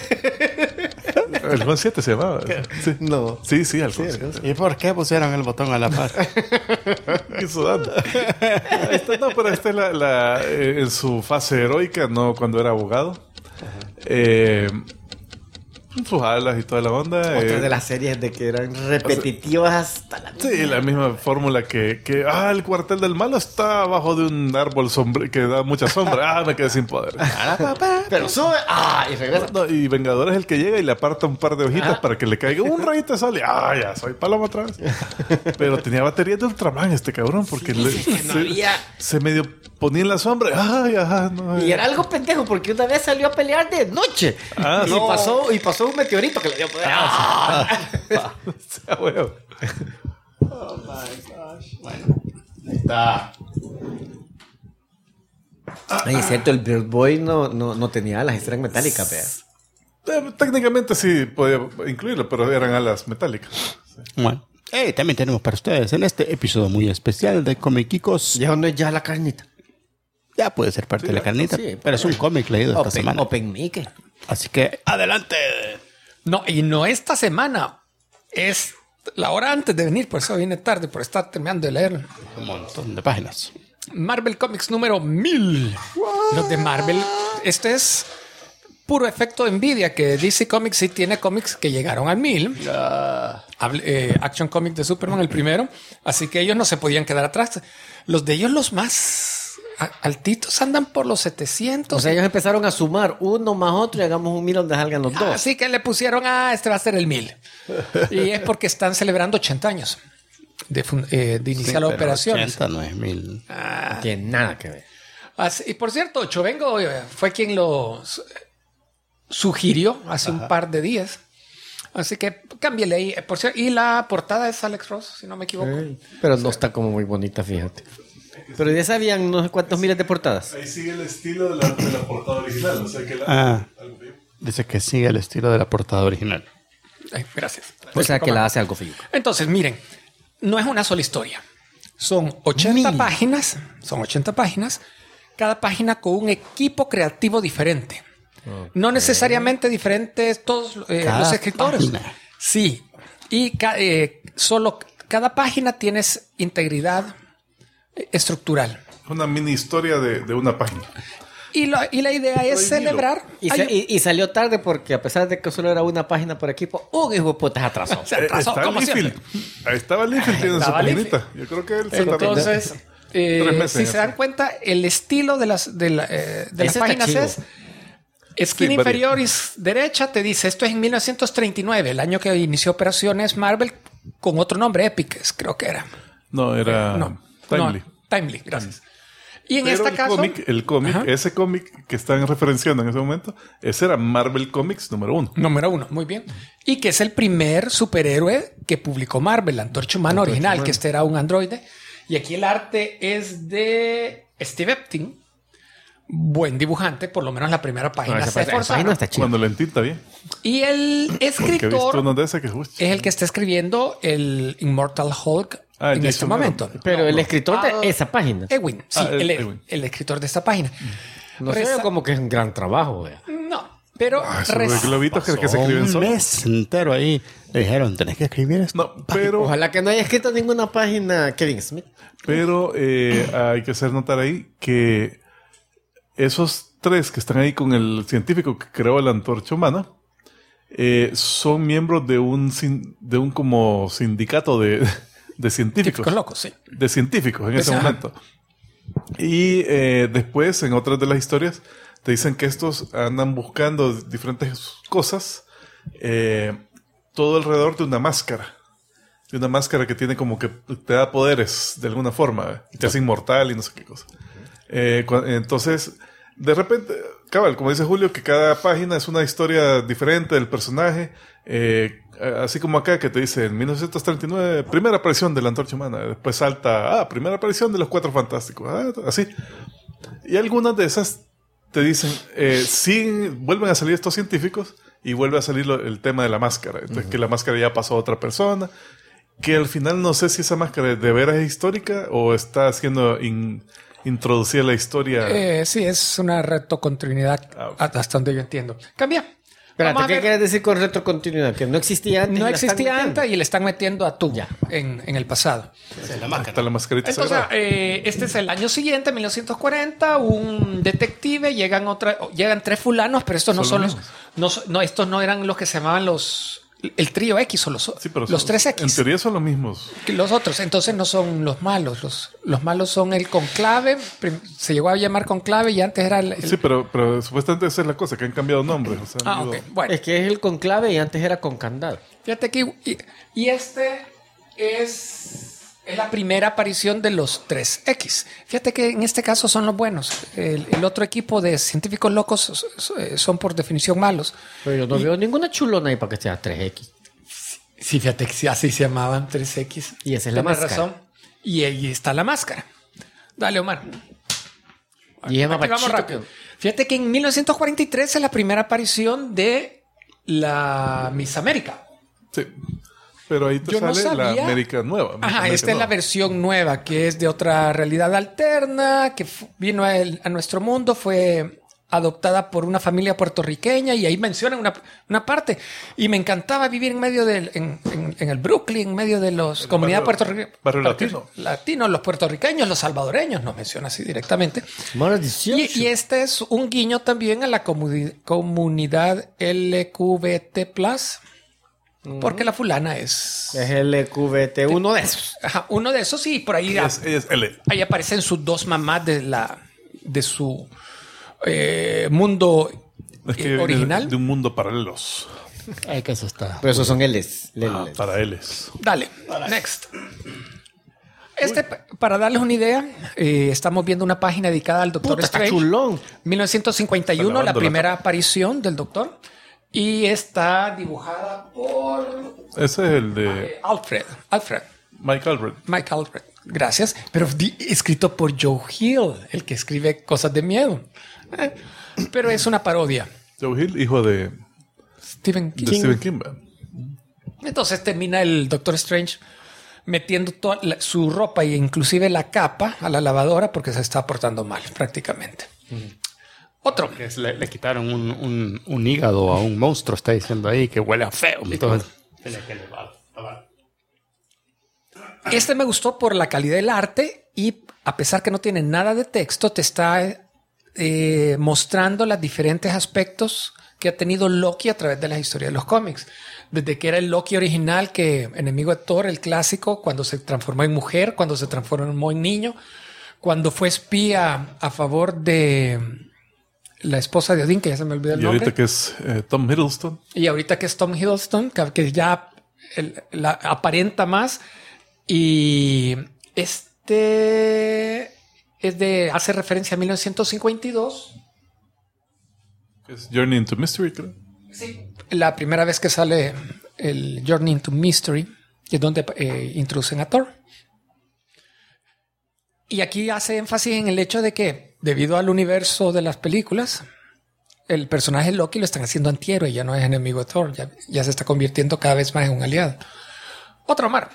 El Halcón 7 se llamaba. Sí. No. Sí, Halcón 7. ¿Y por qué pusieron el botón a la par? Y sudando. Pero esta es en su fase heroica, no cuando era abogado. sus alas y toda la onda. Otra de las series de que eran repetitivas hasta la Sí, la misma fórmula que el cuartel del malo está abajo de un árbol que da mucha sombra. Me quedé sin poder. Pero sube, y regresa. No, y Vengador es el que llega y le aparta un par de hojitas para que le caiga un rayito de sol y ya soy paloma otra vez. Pero tenía baterías de Ultraman este cabrón, porque se medio ponía en la sombra. No, y era algo pendejo, porque una vez salió a pelear de noche. Y pasó un meteorito que le dio poder. Huevo. Oh my gosh. Bueno, ahí está. Es cierto, el Bird Boy no tenía alas, eran metálicas, vea. Técnicamente sí podía incluirlo, pero eran alas metálicas. Sí. Bueno. También tenemos para ustedes en este episodio muy especial de Comiquicos. Ya no es ya la carnita. Ya puede ser parte de la carnita, pero es un cómic leído esta semana. Open Mickey. Así que, adelante. No, y no esta semana. Es la hora antes de venir, por eso vine tarde, por estar terminando de leer. Un montón de páginas. Marvel Comics número 1000. Los de Marvel. Este es puro efecto de envidia, que DC Comics sí tiene cómics que llegaron al 1000. Action Comic de Superman, el primero. Así que ellos no se podían quedar atrás. Los de ellos, los más altitos, andan por los 700. O sea, ellos empezaron a sumar uno más otro y hagamos un 1000 donde salgan los dos. Así que le pusieron, este va a ser el 1000. Y es porque están celebrando 80 años de iniciar la operación. 80 no es 1000. No tiene nada que ver. Y por cierto, Chovengo fue quien lo sugirió hace un par de días. Así que cámbiale ahí. Por cierto, y la portada es Alex Ross, si no me equivoco. Pero no está como muy bonita, fíjate. Pero ya sabían no sé cuántos miles de portadas. Ahí sigue el estilo de la portada original. O sea que dice que sigue el estilo de la portada original. Ay, gracias. O sea que la hace algo feo. Entonces, miren, no es una sola historia. Son 80 páginas. Son 80 páginas. Cada página con un equipo creativo diferente. Okay. No necesariamente diferentes todos los escritores. Página. Sí. Y solo cada página tiene integridad estructural. Una mini historia de una página. Y la idea es celebrar. Y salió tarde porque a pesar de que solo era una página por equipo, un hijo de putas atrasó. Se atrasó, como siempre. Ahí estaba Liefeld tiene su paginita. Yo creo que él se Entonces, si se dan cuenta, el estilo de las páginas es esquina inferior y derecha te dice, esto es en 1939, el año que inició operaciones Marvel con otro nombre, Epic, creo que era. No, era Timely. No, Timely, gracias. Y en pero este caso... el cómic, ese cómic que están referenciando en ese momento, ese era Marvel Comics número 1. Número 1, muy bien. Y que es el primer superhéroe que publicó Marvel, la Antorcha Humana original, que este era un androide. Y aquí el arte es de Steve Epting. Buen dibujante, por lo menos la primera página se esforzaron. Cuando lo entinta bien. Y el escritor es el que está escribiendo el Immortal Hulk en este momento. Pero el escritor de esa página. Ewing, sí, el escritor de esta página. No sé, como que es un gran trabajo. No, pero... Esos globitos que se escriben un mes entero ahí. Le dijeron, tenés que escribir esto. No, pero... Ojalá que no haya escrito ninguna página Kevin Smith. Pero hay que hacer notar ahí que esos tres que están ahí con el científico que creó la Antorcha Humana son miembros de un como sindicato de científicos. Locos, sí. De científicos en ese momento. Y después, en otras de las historias, te dicen que estos andan buscando diferentes cosas todo alrededor de una máscara. De una máscara que tiene como que te da poderes de alguna forma. Te hace inmortal y no sé qué cosa. Entonces, de repente, cabal, como dice Julio, que cada página es una historia diferente del personaje. Así como acá que te dice en 1939, primera aparición de la Antorcha Humana. Después salta, primera aparición de los Cuatro Fantásticos. Así. Y algunas de esas te dicen, sí, vuelven a salir estos científicos y vuelve a salir el tema de la máscara. Entonces, que la máscara ya pasó a otra persona. Que al final no sé si esa máscara de veras es histórica o está haciendo introducir la historia. Sí, es una reto con Trinidad, hasta donde yo entiendo. Cambia. Espérate, Vamos a ¿qué ver. quieres decir con retrocontinuidad? Que no existía antes. No y la están existía metiendo. antes y le están metiendo a tú Ya. en el pasado. Esa es la Ahí máscara. está la mascarita Entonces, sagrada. este es el año siguiente, 1940, un detective, llegan 3 fulanos, pero estos no Son son los los, estos no eran los que se llamaban el trío X o los Sí, pero los son- 3X. En teoría son los mismos. Que los otros, entonces no son los malos. Los malos son el conclave. Se llegó a llamar conclave y antes era el Sí, pero supuestamente esa es la cosa, que han cambiado nombres. O sea, han ok. ido- Bueno, Es que es el conclave y antes era con candado. fíjate que y este es la primera aparición de los 3X. Fíjate que en este caso son los buenos. El otro equipo de científicos locos son por definición malos. Pero yo no veo ninguna chulona ahí para que sea 3X. Sí, fíjate que así se llamaban 3X. Y esa es la Tienes máscara. razón. Y ahí está la máscara. Dale, Omar. Y es más Aquí vamos bachito rápido. Fíjate que en 1943 es la primera aparición de la Miss América. Sí. Pero ahí te Yo no sale la sabía. América nueva. Ajá, América esta es la nueva. versión nueva, que es de otra realidad alterna, que vino a nuestro mundo, fue adoptada por una familia puertorriqueña y ahí mencionan una parte. Y me encantaba vivir en medio en el Brooklyn, en medio de los comunidades barrio latino. latinos, los puertorriqueños, los salvadoreños, nos menciona así directamente. Más 18. Y este es un guiño también a la comunidad LQBT+, porque la fulana es Es el QVT, uno de esos. ajá, uno de esos y por ahí, Ella es L. ahí aparecen sus dos mamás de su mundo Es que viene original. de un mundo paralelos. Ay, que eso está. Pero esos son Ls. Para Ls. Dale, next. Para darles una idea, estamos viendo una página dedicada al Doctor Puta, está Strange. chulón. 1951, Está la lavando la primera aparición del Doctor. Y está dibujada por Ese es el de Alfred. Mike Alfred. Mike Alfred. Gracias. Pero escrito por Joe Hill, el que escribe cosas de miedo. Pero es una parodia. Joe Hill, hijo de Stephen King. Stephen King. ¿verdad? Entonces termina el Doctor Strange metiendo toda su ropa e inclusive la capa a la lavadora porque se está portando mal prácticamente. Otro. Que le quitaron un hígado a un monstruo, está diciendo ahí, que huele a feo. Entonces, Este me gustó por la calidad del arte y a pesar que no tiene nada de texto, te está mostrando los diferentes aspectos que ha tenido Loki a través de la historia de los cómics. Desde que era el Loki original, que enemigo de Thor, el clásico, cuando se transformó en mujer, cuando se transformó en niño, cuando fue espía a favor de la esposa de Odín, que ya se me olvidó el Y nombre. ahorita que es Tom Hiddleston. Y ahorita que es Tom Hiddleston, que ya la aparenta más. Y este hace referencia a 1952. Es Journey into Mystery, creo. Sí. La primera vez que sale el Journey into Mystery, que es donde introducen a Thor. Y aquí hace énfasis en el hecho de que, debido al universo de las películas, el personaje Loki lo están haciendo antihéroe, ya no es enemigo de Thor, ya se está convirtiendo cada vez más en un aliado. Otro, Omar.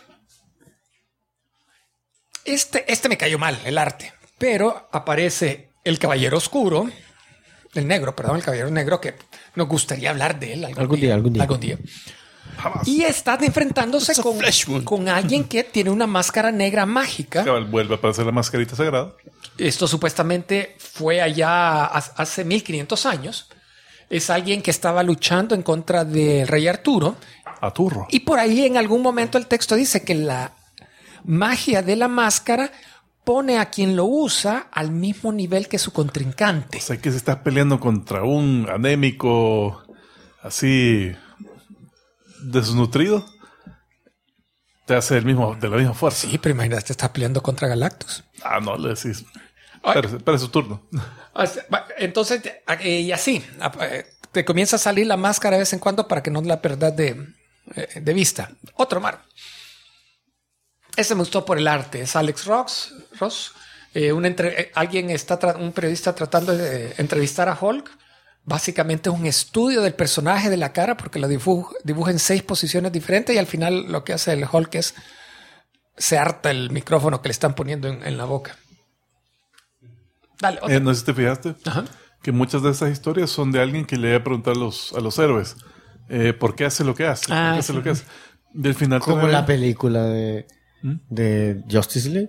Este me cayó mal, el arte, pero aparece el Caballero Oscuro, el Caballero Negro, que nos gustaría hablar de él algún día. Jamás. Y están enfrentándose It's a flesh wound. con alguien que tiene una máscara negra mágica. Cabal, vuelve a aparecer la mascarita sagrada. Esto supuestamente fue allá hace 1500 años. Es alguien que estaba luchando en contra del rey Arturo. A turro. Y por ahí en algún momento el texto dice que la magia de la máscara pone a quien lo usa al mismo nivel que su contrincante. O sea que se está peleando contra un anémico así desnutrido. Te hace de la misma fuerza. Sí, pero imagínate, está peleando contra Galactus. Ah, no, le decís. Ay. Espera su turno. Entonces, y así, te comienza a salir la máscara de vez en cuando para que no la perdas de vista. Otro, Mar. Ese me gustó por el arte. Es Alex Ross. Un periodista tratando de entrevistar a Hulk. Básicamente es un estudio del personaje de la cara porque lo dibuja en 6 posiciones diferentes y al final lo que hace el Hulk es se harta el micrófono que le están poniendo en la boca. Dale, otro. No sé si te fijaste Ajá. que muchas de esas historias son de alguien que le va a preguntar a los héroes por qué hace lo que hace. ¿Por qué hace lo que hace? Del final Como también- la película de Justice League.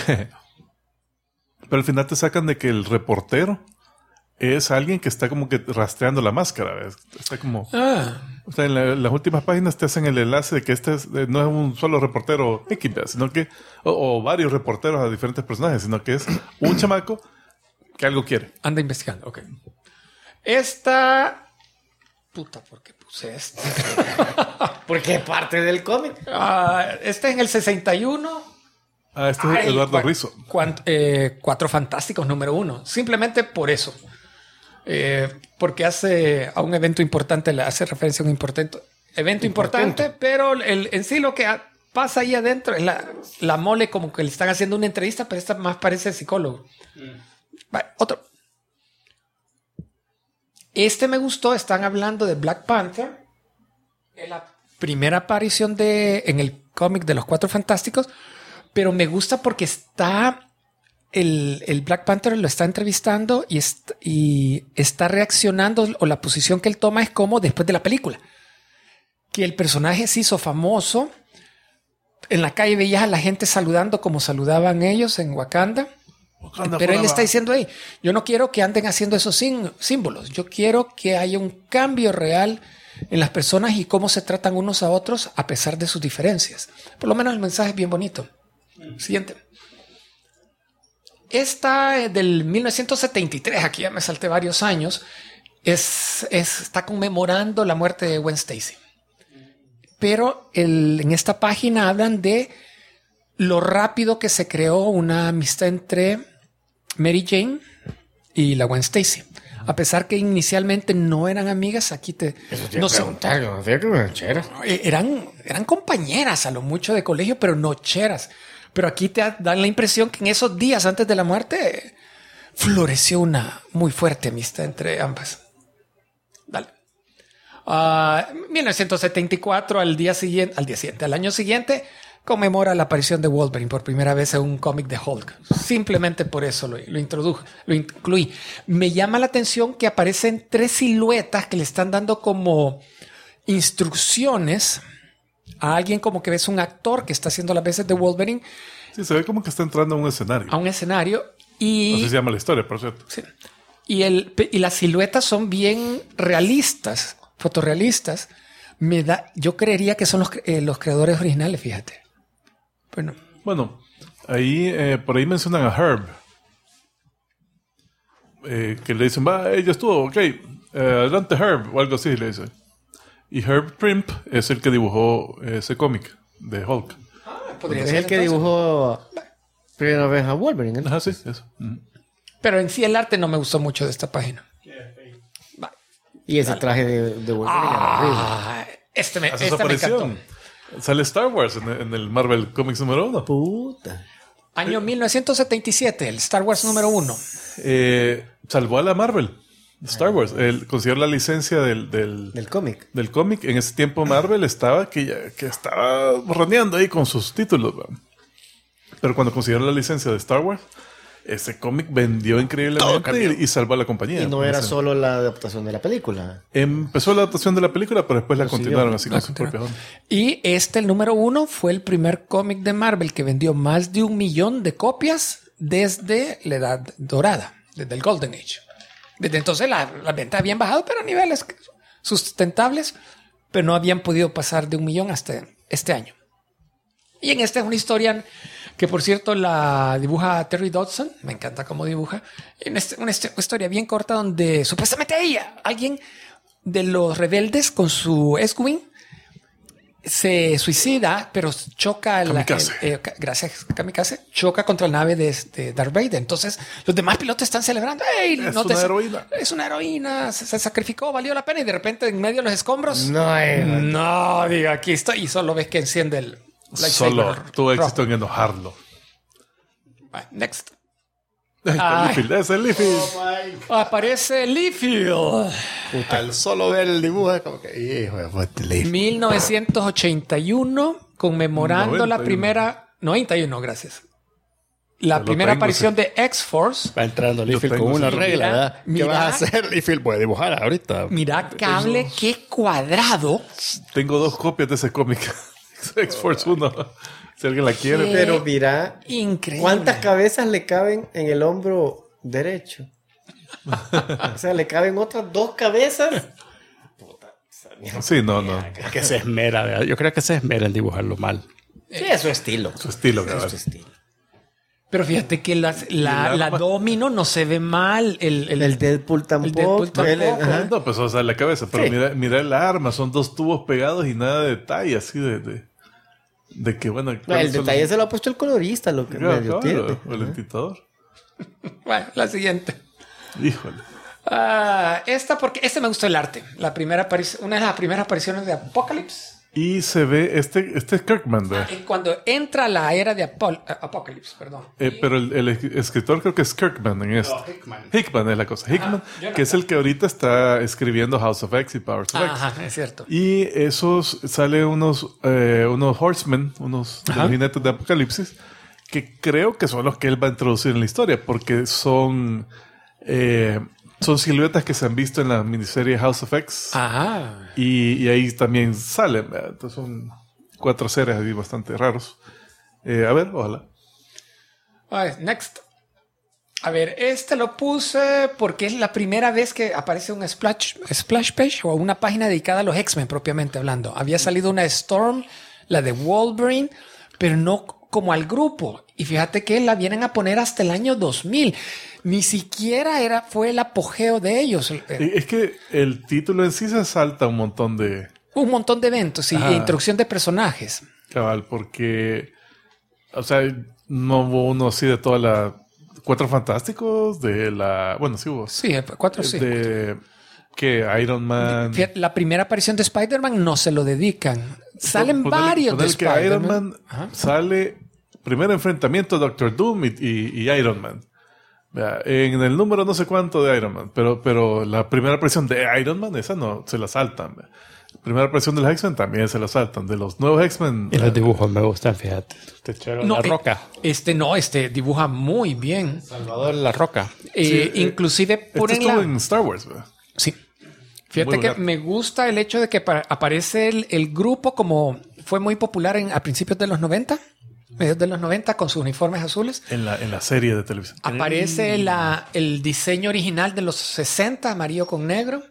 Pero al final te sacan de que el reportero es alguien que está como que rastreando la máscara. ¿Ves? Está como... O sea, en las últimas páginas te hacen el enlace de que no es un solo reportero X, ¿ves? Sino que... O varios reporteros a diferentes personajes, sino que es un chamaco que algo quiere. Anda investigando, ok. Esta... Puta, ¿por qué puse esta? Porque es parte del cómic. Este es en el 61. Este es Eduardo Rizzo. Cuatro Fantásticos número 1. Simplemente por eso. Porque hace a un evento importante, le hace referencia a un evento importante, pero en sí lo que pasa ahí adentro es la mole, como que le están haciendo una entrevista, pero esta más parece psicólogo. Vale, otro. Este me gustó, están hablando de Black Panther. Es la primera aparición en el cómic de los Cuatro Fantásticos, pero me gusta porque está el Black Panther lo está entrevistando y está reaccionando, o la posición que él toma es como después de la película, que el personaje se hizo famoso. En la calle veías a la gente saludando como saludaban ellos en Wakanda. Pero él está diciendo, hey, yo no quiero que anden haciendo esos símbolos. Yo quiero que haya un cambio real en las personas y cómo se tratan unos a otros a pesar de sus diferencias. Por lo menos el mensaje es bien bonito. Siguiente. Esta del 1973, aquí ya me salté varios años, está conmemorando la muerte de Gwen Stacy. Pero en esta página hablan de lo rápido que se creó una amistad entre Mary Jane y la Gwen Stacy. A pesar que inicialmente no eran amigas, aquí eran compañeras a lo mucho de colegio, pero no cheras. Pero aquí te dan la impresión que en esos días antes de la muerte floreció una muy fuerte amistad entre ambas. Dale. 1974, al año siguiente, conmemora la aparición de Wolverine por primera vez en un cómic de Hulk. Simplemente por eso lo incluí. Me llama la atención que aparecen 3 siluetas que le están dando como instrucciones a alguien, como que ves un actor que está haciendo las veces de Wolverine. Sí, se ve como que está entrando a un escenario. Y... No sé si se llama la historia, por cierto. Sí. Y las siluetas son bien realistas, fotorrealistas. Yo creería que son los creadores originales, fíjate. Bueno, ahí por ahí mencionan a Herb. Que le dicen, ella estuvo, ok, adelante Herb, o algo así le dicen. Y Herb Trimp es el que dibujó ese cómic de Hulk. Es el que dibujó primera vez a Wolverine, ¿no? Ajá, sí, eso. Pero en sí el arte no me gustó mucho de esta página. Y ese traje de Wolverine era horrible. Hace su Este me aparición. encantó. Sale Star Wars en el Marvel Comics número 1. Puta. Año 1977, el Star Wars número 1. Salvó a la Marvel. Star Wars. Él consiguió la licencia Del cómic. del cómic. En ese tiempo Marvel estaba que estaba borroneando ahí con sus títulos. ¿verdad? Pero cuando consiguieron la licencia de Star Wars, ese cómic vendió increíblemente y salvó a la compañía. Y no era solo la adaptación de la película. Empezó la adaptación de la película, pero después la continuaron así con su propia onda. Y el número 1, fue el primer cómic de Marvel que vendió más de 1 millón de copias desde la Edad Dorada, desde el Golden Age. Desde entonces las ventas habían bajado, pero a niveles sustentables, pero no habían podido pasar de 1 millón hasta este año. Y en esta es una historia que, por cierto, la dibuja Terry Dodson. Me encanta cómo dibuja. Una historia bien corta donde supuestamente alguien de los rebeldes con su X-Wing se suicida, pero choca gracias Kamikaze, choca contra la nave de Darth Vader. Entonces los demás pilotos están celebrando. ¡Ey! Heroína. Es una heroína, se sacrificó, valió la pena. Y de repente en medio de los escombros, No, diga, aquí estoy. Y solo ves que enciende el Solo tuvo éxito en enojarlo. Next. Liefeld, es el Liefeld. Aparece Liefeld. Al solo ver el dibujo es como que, hijo de puta, Liefeld. 1981, conmemorando 91. la primera... 91, gracias. la Lo primera tengo, aparición sí. de X-Force. Va entrando Liefeld tengo, con una sí. regla, Mira, ¿verdad? ¿Qué mira. vas a hacer? Liefeld puede dibujar ahorita. Mira, cable, qué cuadrado. Tengo 2 copias de ese cómic. X-Force 1. Si alguien la quiere. ¿Qué? Pero mira, Increíble. ¿cuántas cabezas le caben en el hombro derecho? O sea, le caben otras 2 cabezas. Sí, no. Que se esmera, ¿verdad? Yo creo que se esmera en dibujarlo mal. Sí, es su estilo. Su estilo, Es cabal. su estilo. Pero fíjate que la Domino no se ve mal. El Deadpool tampoco. Deadpool tampoco. Ajá. No, pues o sea, la cabeza. Pero Sí. mira el arma. Son 2 tubos pegados y nada de detalle así de que, bueno. El detalle se lo ha puesto el colorista, lo que medio tiene. O el entitador. Bueno, la siguiente. Híjole. Este me gustó el arte. Una de las primeras apariciones de Apocalypse. Y se ve, este es Kirkman, ¿verdad? Cuando entra la era de Apocalypse, perdón. Pero el escritor creo que es Kirkman en esto. Hickman es la cosa. Hickman, que es el que ahorita está escribiendo House of X y Powers of X. Ajá, es cierto. Y esos salen unos horsemen, unos de los jinetes de Apocalipsis, que creo que son los que él va a introducir en la historia, porque son siluetas que se han visto en la miniserie House of X. Ajá. Y ahí también salen. ¿Verdad? Entonces son 4 seres ahí bastante raros. A ver, ojalá. Next. A ver, este lo puse porque es la primera vez que aparece un splash page o una página dedicada a los X-Men propiamente hablando. Había salido una Storm, la de Wolverine, pero no como al grupo. Y fíjate que la vienen a poner hasta el año 2000. Ni siquiera fue el apogeo de ellos. Es que el título en sí se salta un montón de... Un montón de eventos y introducción de personajes. Cabal, porque... O sea, no hubo uno así de toda la... 4 Fantásticos, de la... Bueno, sí hubo. Sí, 4 sí. De... Que Iron Man... Fíjate, la primera aparición de Spider-Man no se lo dedican. Salen varios de que Iron Spider-Man. Man sale... Primer enfrentamiento Doctor Doom y Iron Man. Vea, en el número no sé cuánto de Iron Man, pero la primera aparición de Iron Man, esa no, se la saltan. Vea. La primera aparición de los X-Men también se la saltan. De los nuevos X-Men... Y los dibujos me gustan, fíjate. La Roca. Este dibuja muy bien. Salvador La Roca. Inclusive ponen estuvo en Star Wars, ¿verdad? Sí. Fíjate que me gusta el hecho de que aparece el grupo como fue muy popular a principios de los 90, medios de los 90 con sus uniformes azules. En la serie de televisión. Aparece el diseño original de los 60, amarillo con negro.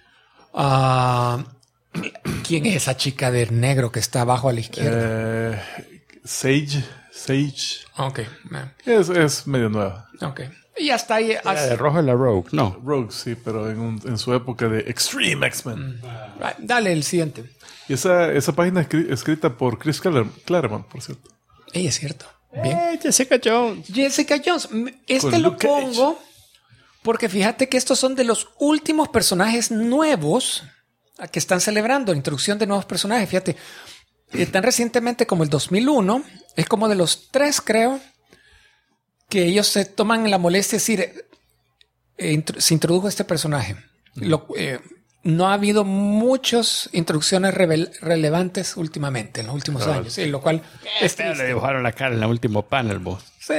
¿Quién es esa chica de negro que está abajo a la izquierda? Sage. Ok. Es medio nueva. Ok. Y hasta ahí. La de rojo es la Rogue, no. Rogue, sí, pero en su época de Extreme X-Men. Dale el siguiente. Y esa página escrita por Chris Claremont, por cierto. Es cierto. Bien. Jessica Jones. Jessica Jones. Este Con lo Luke pongo porque fíjate que estos son de los últimos personajes nuevos que están celebrando. Introducción de nuevos personajes. Fíjate, tan recientemente como el 2001, es como de los 3, creo, que ellos se toman la molestia de decir, se introdujo este personaje. No ha habido muchas introducciones relevantes últimamente, en los últimos años, sí, lo cual Le dibujaron la cara en el último panel, vos. Sí.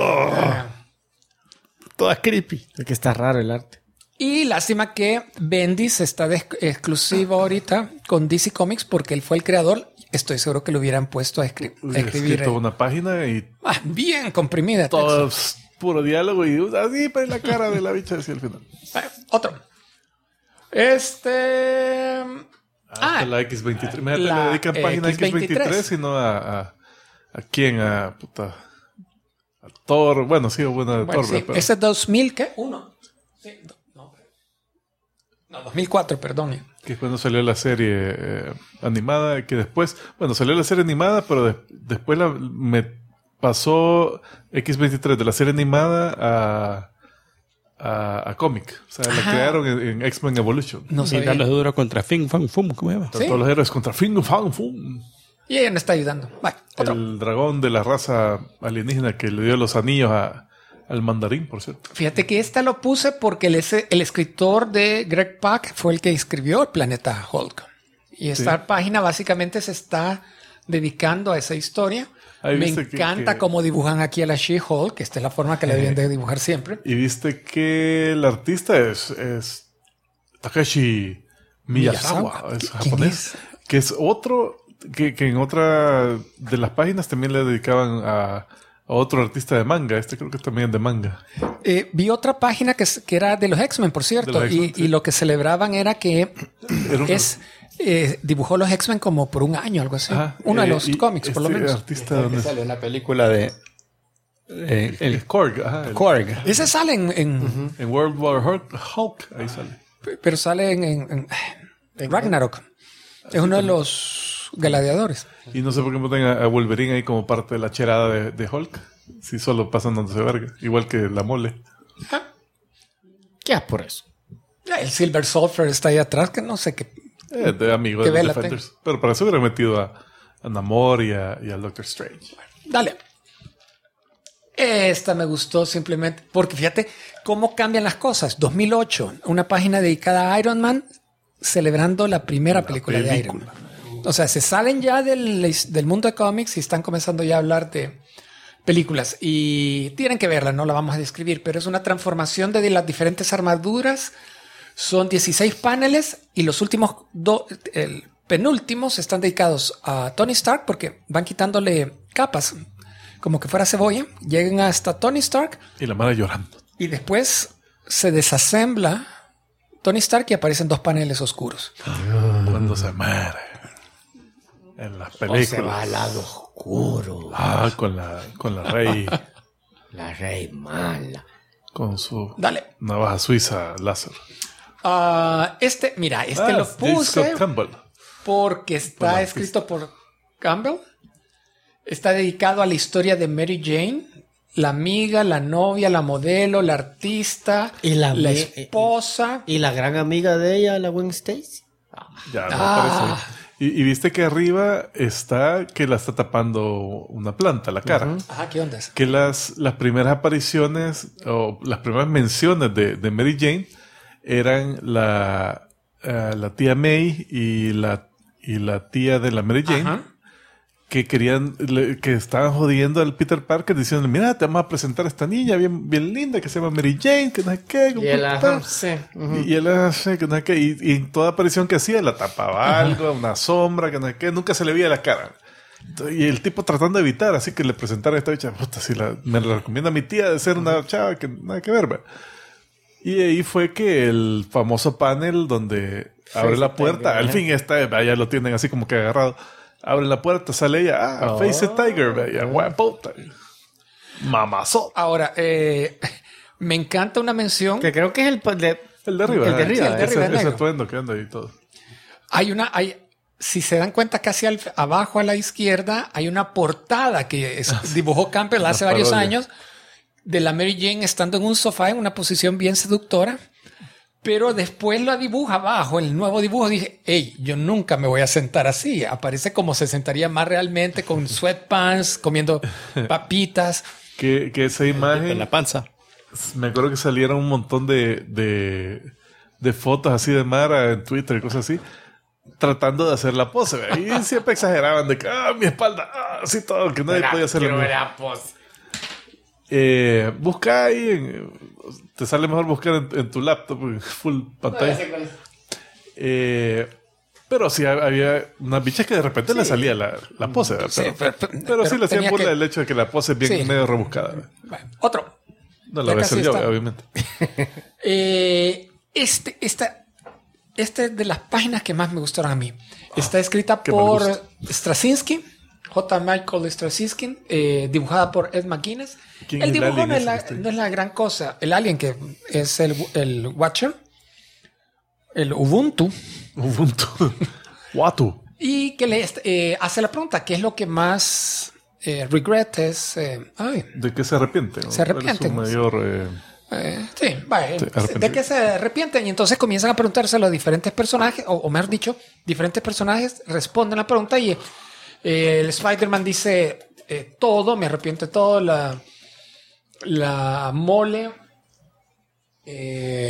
Toda creepy. Es que está raro el arte. Y lástima que Bendis está exclusivo ahorita con DC Comics porque él fue el creador. Estoy seguro que lo hubieran puesto a escribir. Escrito una página y Bien comprimida. todo es puro diálogo y así para la cara de la bicha hacia el final. Otro. La X23. Imagínate, le la dedican página X23. X23 sino a quién, a Thor. Bueno, sí, bueno, de Thor. Sí, Pero ese es 2000, ¿qué? Sí, no, 2004, perdón. que es cuando salió la serie animada, que después, bueno, salió la serie animada, pero después me pasó X23 de la serie animada a cómic. O sea, la crearon en X-Men Evolution. No Y sabía. dando duro contra Fing Fang Fum, ¿cómo se llama? ¿Sí? Todos los héroes contra Fing Fang Fum. Y ella me está ayudando. Otro. El dragón de la raza alienígena que le dio los anillos al mandarín, por cierto. Fíjate que esta lo puse porque el escritor de Greg Pak fue el que escribió el planeta Hulk. Y esta página básicamente se está dedicando a esa historia. Ahí Me viste encanta cómo dibujan aquí a la She-Hulk, que esta es la forma que la deben de dibujar siempre. Y viste que el artista es Takeshi Miyazawa, es ¿Quién japonés, es? que es otro que en otra de las páginas también le dedicaban a otro artista de manga. Este creo que también es de manga. Vi otra página que era de los X-Men, por cierto, De los X-Men, sí. y lo que celebraban era que Era un- dibujó los X-Men como por un año, algo así. Ajá, Uno de los y cómics, por lo este menos. artista Que ¿dónde? sale una película de el Korg, ajá, Korg. Ese sale en en World War Hulk, ahí sale. pero sale en Ragnarok. Es uno de los gladiadores. Y no sé por qué ponen a Wolverine ahí como parte de la cherada de Hulk. Si solo pasan dándose verga. Igual que la mole. ¿Qué es por eso? El Silver Surfer está ahí atrás, que no sé qué. De amigo Que de los vela Defenders. Pero para eso hubiera metido a Namor y al Doctor Strange. Dale. Esta me gustó simplemente porque fíjate cómo cambian las cosas. 2008, una página dedicada a Iron Man celebrando la primera película de Iron Man. O sea, se salen ya del mundo de cómics y están comenzando ya a hablar de películas. Y tienen que verla, no la vamos a describir, pero es una transformación de las diferentes armaduras. Son 16 paneles y los últimos el penúltimos están dedicados a Tony Stark porque van quitándole capas como que fuera cebolla. Llegan hasta Tony Stark Y la madre llorando. y después se desasembla Tony Stark y aparecen dos paneles oscuros. Cuando se muere. En las O se películas. va al lado oscuro. Con la rey. La rey mala. Con su Dale. navaja suiza láser. Mira, lo J. puse Scott Campbell. porque está Bueno, escrito por Campbell. Está dedicado a la historia de Mary Jane, la amiga, la novia, la modelo, la artista, Y la esposa. ¿Y la gran amiga de ella, la Gwen Stacy? Ya, no parece. Y viste que arriba está que la está tapando una planta, la cara. Ajá, ¿qué onda? Que las primeras apariciones o las primeras menciones de Mary Jane eran la tía May y la tía de la Mary Jane. Ajá. Que que estaban jodiendo al Peter Parker diciendo, mira, te vamos a presentar a esta niña bien, bien linda que se llama Mary Jane, que no sé qué. Y él, puta". ajá, sí. Ujú. Y él, que no sé qué. Y en toda aparición que hacía, la tapaba algo, una sombra, que no sé qué. Nunca se le veía la cara. Y el tipo tratando de evitar, así que le presentara a esta bicha, puta, si me la recomienda mi tía de ser una chava que nada que ver, ¿verdad? Y ahí fue que el famoso panel donde abre la puerta, al fin ya lo tienen así como que agarrado. Abre la puerta, sale ella, Face the Tiger, bella, guapota. Mamazón. Ahora, me encanta una mención. Que creo que es El de arriba. El de arriba, sí, el de arriba, Ese negro. atuendo que anda ahí todo. Si se dan cuenta, casi abajo a la izquierda hay una portada que dibujó Campbell hace varios parodia. años de la Mary Jane estando en un sofá en una posición bien seductora. Pero después lo dibuja abajo, el nuevo dibujo. Dije, hey, yo nunca me voy a sentar así. Aparece como se sentaría más realmente con sweatpants, comiendo papitas. Que esa En imagen, la panza. me acuerdo que salieron un montón de fotos así de Mara en Twitter y cosas así, tratando de hacer la pose. ¿Ve? Y siempre exageraban de que, mi espalda, así todo, que nadie podía hacerlo. Busca ahí, te sale mejor buscar en tu laptop, full pantalla. Pero sí había unas bichas que de repente le salía la pose, ¿verdad? Sí, pero sí le hacían tenía burla que- del hecho de que la pose es bien Sí. medio rebuscada. ¿verdad? Bueno, otro. No Ya la voy a casi hacer yo, está. obviamente. Este es de las páginas que más me gustaron a mí. Está escrita qué mal por gusto. Straczynski, J. Michael Straczynski, dibujada por Ed McGuinness. ¿Quién El es el dibujo alien no es, ese que está ahí? no es la gran cosa. El alien que es el Watcher, el Ubuntu, Ubuntu. Watu. y que le hace la pregunta, ¿qué es lo que más regretes? ¿De qué se arrepiente? ¿no? Se arrepiente, ¿Cuál es su ¿no? mayor... Sí, vaya, arrepentido. de que se arrepienten y entonces comienzan a preguntárselo a diferentes personajes, o mejor dicho, diferentes personajes responden la pregunta y el Spider-Man dice todo, me arrepiento de todo, la mole,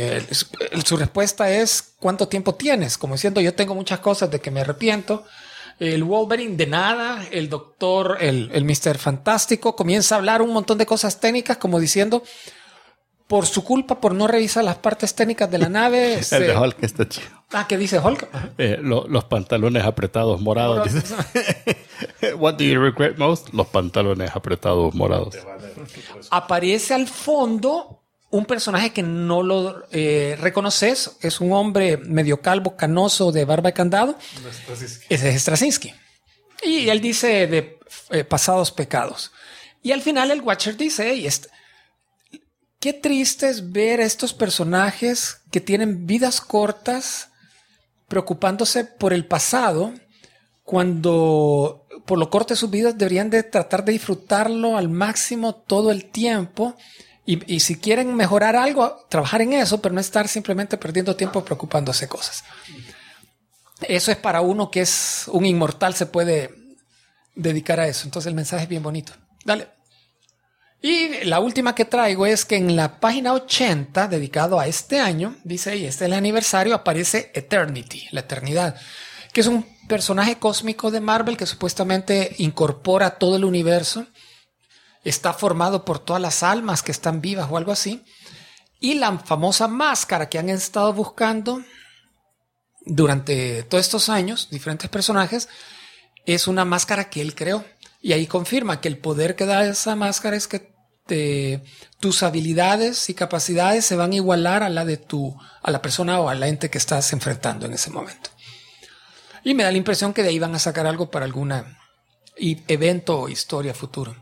su respuesta es ¿cuánto tiempo tienes? Como diciendo yo tengo muchas cosas de que me arrepiento. El Wolverine de nada, el doctor, el Mr. Fantástico comienza a hablar un montón de cosas técnicas como diciendo, por su culpa, por no revisar las partes técnicas de la nave. El de Hulk está chido. ¿Qué dice Hulk? Los pantalones apretados morados. Dice. What do you regret most? Los pantalones apretados morados. Aparece al fondo un personaje que no lo reconoces. Es un hombre medio calvo, canoso, de barba de candado. Ese es Straczynski. Y él dice de pasados pecados. Y al final el Watcher dice, hey, qué triste es ver a estos personajes que tienen vidas cortas preocupándose por el pasado, cuando por lo corto de sus vidas deberían de tratar de disfrutarlo al máximo todo el tiempo. Y si quieren mejorar algo, trabajar en eso, pero no estar simplemente perdiendo tiempo preocupándose cosas. Eso es para uno que es un inmortal, se puede dedicar a eso. Entonces el mensaje es bien bonito. Dale. Y la última que traigo es que en la página 80, dedicado a este año, dice, y este es el aniversario, aparece Eternity, la eternidad, que es un personaje cósmico de Marvel que supuestamente incorpora todo el universo. Está formado por todas las almas que están vivas o algo así. Y la famosa máscara que han estado buscando durante todos estos años, diferentes personajes, es una máscara que él creó. Y ahí confirma que el poder que da esa máscara es que tus habilidades y capacidades se van a igualar a la de a la persona o al ente que estás enfrentando en ese momento. Y me da la impresión que de ahí van a sacar algo para alguna evento o historia futuro.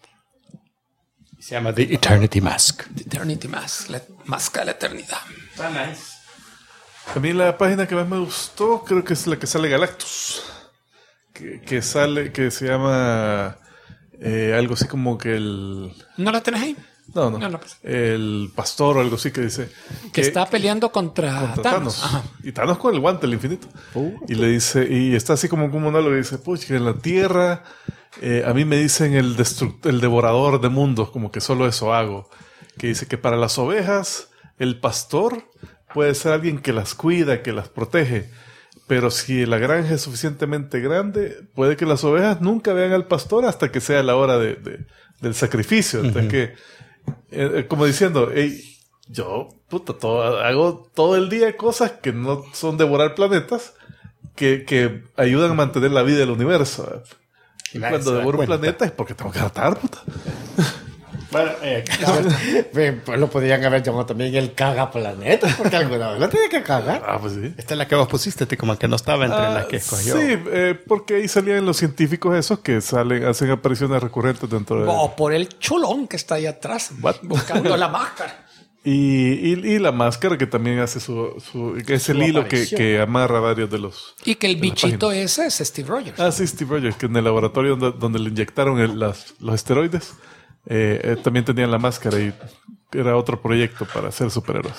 Se llama The Eternity Mask. The Eternity Mask, la máscara de la eternidad. Está nice. A mí la página que más me gustó creo que es la que sale Galactus. Que se llama algo así como que el... ¿No la tenés ahí? No. Pues. El pastor o algo así que dice... Que está peleando contra Thanos. Ajá. Y Thanos con el guante, el infinito. Y le dice... Y está así como un monólogo y dice... Pues que en la Tierra... a mí me dicen el devorador de mundos. Como que solo eso hago. Que dice que para las ovejas... El pastor puede ser alguien que las cuida, que las protege. Pero si la granja es suficientemente grande, puede que las ovejas nunca vean al pastor hasta que sea la hora del sacrificio. Entonces que, como diciendo, hey, yo hago todo el día cosas que no son devorar planetas, que ayudan a mantener la vida del universo. Y cuando devoro un planeta es porque tengo que hartar, puta. Bueno, pues lo podrían haber llamado también el cagaplaneta, porque alguna vez lo tenía que cagar. Pues sí. Esta es la que vos pusiste, como que no estaba entre las que escogió. Sí, porque ahí salían los científicos esos que hacen apariciones recurrentes dentro de... O por el chulón que está ahí atrás, buscando la máscara. Y la máscara que también hace que es el hilo que amarra varios de los... Y que el bichito ese es Steve Rogers. Sí, Steve Rogers, que en el laboratorio donde le inyectaron los esteroides, también tenían la máscara y era otro proyecto para hacer superhéroes.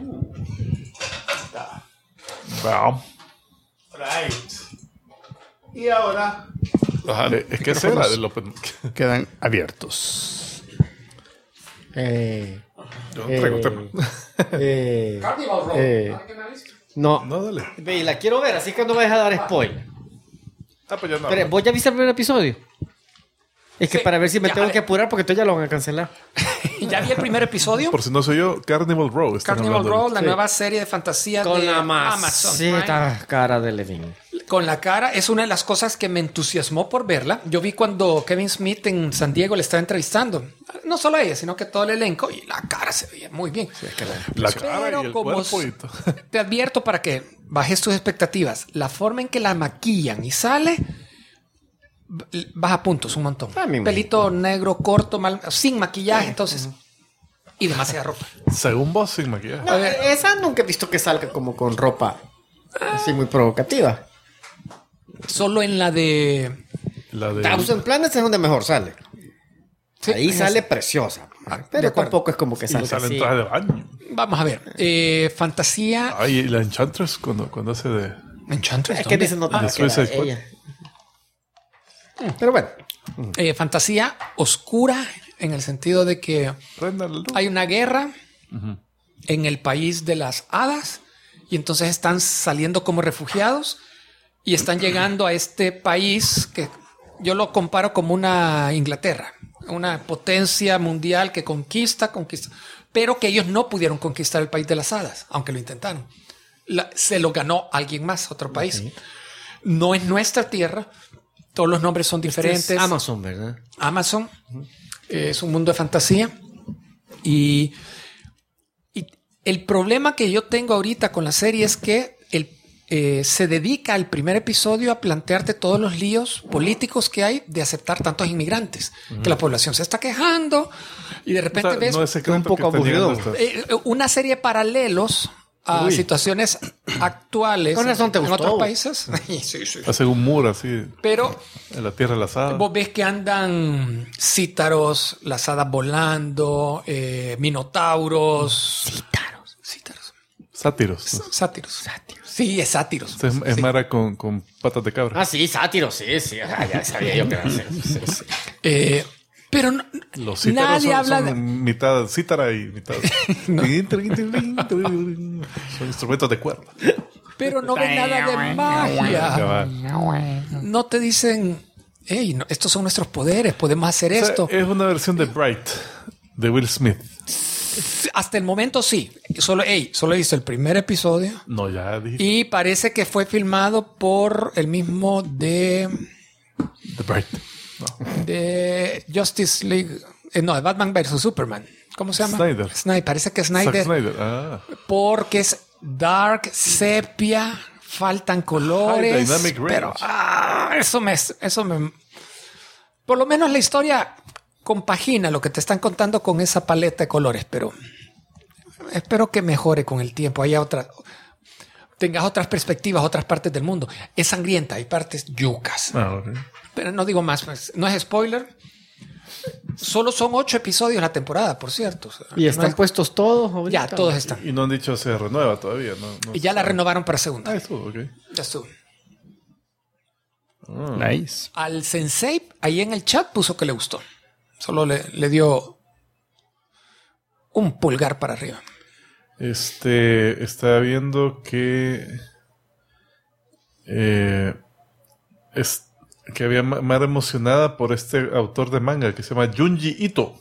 Wow. Right. Y ahora Es que esa era del Open. quedan abiertos. Yo no traigo tema. Carnival Row. No, No, dale. ve, y la quiero ver, así que no me dejas dar spoiler. Pues ya no. Pero, ¿vos ya viste el primer episodio? Es que Sí, para ver si me ya, tengo que apurar porque entonces ya lo van a cancelar. Ya vi el primer episodio. Por si no soy yo, Carnival Row. están Carnival hablando Row, de- la Sí. nueva serie de fantasía Con de la Amazon Prime. masita cara de Levin. Con la cara, es una de las cosas que me entusiasmó por verla. Yo vi cuando Kevin Smith en San Diego le estaba entrevistando. No solo a ella, sino que todo el elenco. Y la cara se veía muy bien. La cara Pero y el como cuerpo y todo. te advierto para que bajes tus expectativas. La forma en que la maquillan y sale, baja puntos un montón. A mí me- Pelito negro, corto, sin maquillaje, entonces. Y demasiada ropa. Según vos, sin maquillaje. No, esa nunca he visto que salga como con ropa así muy provocativa. Solo en la de... La de... Thousand Planets es donde mejor sale. Sí, Ahí en sale esa. preciosa. de Pero acuerdo. tampoco es como que Y salga sale en así. traje de baño. Vamos a ver. Fantasía... Ay, y la Enchantress cuando hace de... Enchantress, Es que ¿dónde? dicen no de que era Suicide Squad. ella. Pero bueno. Fantasía oscura en el sentido de que Prenda la luz. hay una guerra en el país de las hadas y entonces están saliendo como refugiados y están llegando a este país que yo lo comparo como una Inglaterra, una potencia mundial que conquista, pero que ellos no pudieron conquistar el país de las hadas, aunque lo intentaron. Se lo ganó alguien más, otro país. Okay. No es nuestra tierra. Todos los nombres son diferentes. Es Amazon, ¿verdad? Amazon. Es un mundo de fantasía. Y el problema que yo tengo ahorita con la serie es que se dedica al primer episodio a plantearte todos los líos políticos que hay de aceptar tantos inmigrantes. Que la población se está quejando y de repente ves un poco aburrido. Una serie de paralelos a situaciones actuales en otros países. Sí. Hace un muro así. Pero en la tierra de las hadas. Vos ves que andan cítaros, las hadas volando, minotauros. Sátiros. Sí, es sátiros. Es Mara con patas de cabra. Ah, sí, sátiros, sí. Ya sabía yo que era sí. Pero los cítaros nadie habla de mitad cítara y mitad. Son instrumentos de cuerda. Pero no ven nada de magia. No te dicen, hey, estos son nuestros poderes, podemos hacer esto. Es una versión de Bright, de Will Smith. Hasta el momento sí. Solo he visto el primer episodio. No, ya dije. Y parece que fue filmado por el mismo de Bright. No. De Justice League. No, de Batman vs Superman. ¿Cómo se llama? Snyder. Parece que es Snyder. Porque es dark, sepia, faltan colores. Dynamic range. Pero eso me. Por lo menos la historia compagina lo que te están contando con esa paleta de colores, pero espero que mejore con el tiempo. Tengas otras perspectivas, otras partes del mundo. Es sangrienta, hay partes yucas. Okay. Pero no digo más, pues, no es spoiler. Solo son 8 episodios la temporada, por cierto. O sea, ¿y están puesdos todos? Ahorita? Ya, todos están. Y no han dicho se renueva todavía, ¿no? Y ya la renovaron para segunda. Estuvo, ok. Ya estuvo. Nice. Al sensei, ahí en el chat puso que le gustó. Solo le dio un pulgar para arriba. Estaba viendo que que había más emocionada por este autor de manga que se llama Junji Ito.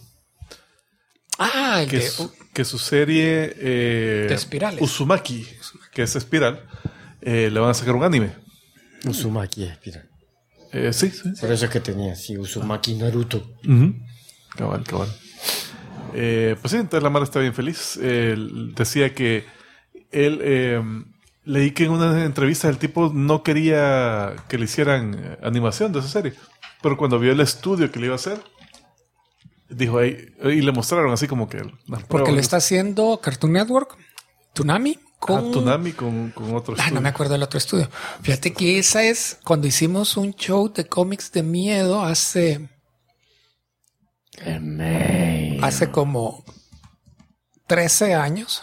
Que su serie de espirales. Uzumaki, que es espiral, le van a sacar un anime. Uzumaki es espiral. Sí. Por eso es que tenía, sí, Uzumaki Naruto. Cabal. Pues sí, entonces la Mara está bien feliz. Decía que él... leí que en una entrevista el tipo no quería que le hicieran animación de esa serie. Pero cuando vio el estudio que le iba a hacer, dijo ahí, y le mostraron así como que... Porque lo está haciendo Cartoon Network, Toonami. Toonami con otro estudio. No me acuerdo del otro estudio. Fíjate que esa es cuando hicimos un show de cómics de miedo hace como 13 años.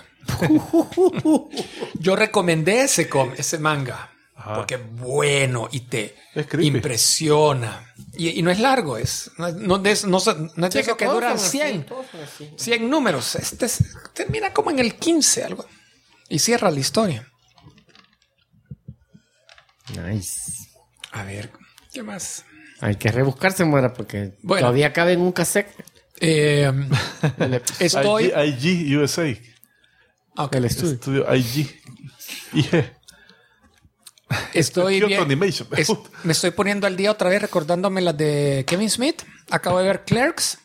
Yo recomendé ese manga. Ajá. Porque es bueno y te impresiona. Y no es largo, no es de eso que duran 100 números. Termina como en el 15, algo. Y cierra la historia. Nice. A ver, ¿qué más? Hay que rebuscarse, Mara, porque todavía cabe en un cassette. Estoy... IG USA. Okay. El estudio IG. Estoy bien. Me estoy poniendo al día otra vez recordándome las de Kevin Smith. Acabo de ver Clerks.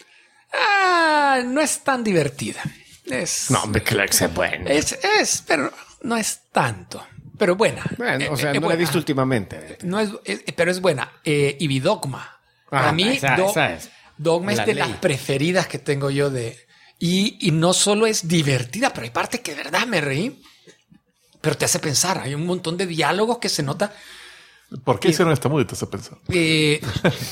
No es tan divertida. No, hombre, Clerks es buena. Pero no es tanto. Pero buena. Bueno, o sea, no la he visto últimamente. Pero es buena. Y vi Dogma. Para mí, Dogma es de las preferidas que tengo yo y no solo es divertida, pero hay parte que de verdad me reí. Pero te hace pensar. Hay un montón de diálogos que se nota. ¿Por qué hicieron esta movie? Te hace pensar. ¿Qué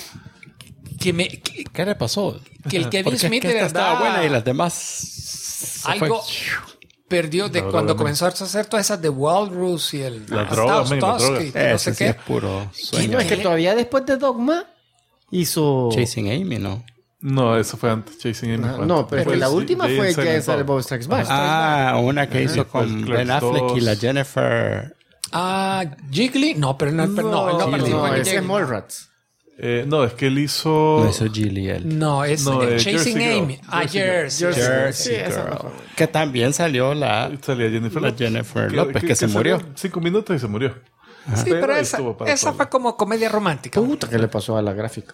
le pasó? Que el Kevin Smith de verdad estaba buena y las demás algo perdió de cuando comenzó a hacer todas esas de Walrus y la droga. No sé qué. Es puro sueño. No, es que todavía después de Dogma hizo Chasing Amy, ¿no? No, eso fue antes. Chasing Amy. No, pero la última fue Giant Bob Strikes Back. Una que hizo con Ben Affleck y la Jennifer Jiggly. No, pero él no participó en ese es Jiggly. Mallrats. No, es que él hizo... No, eso es Gilly él. No, es Chasing Jersey Girl. Amy. Jersey Jersey. Sí, esa no fue. Que también salió la Salía Jennifer La López. Jennifer López, que se murió. salió 5 minutos y se murió. Sí, pero ahí esa estuvo para fue todo. como comedia romántica. Puta, ¿qué le pasó a la gráfica?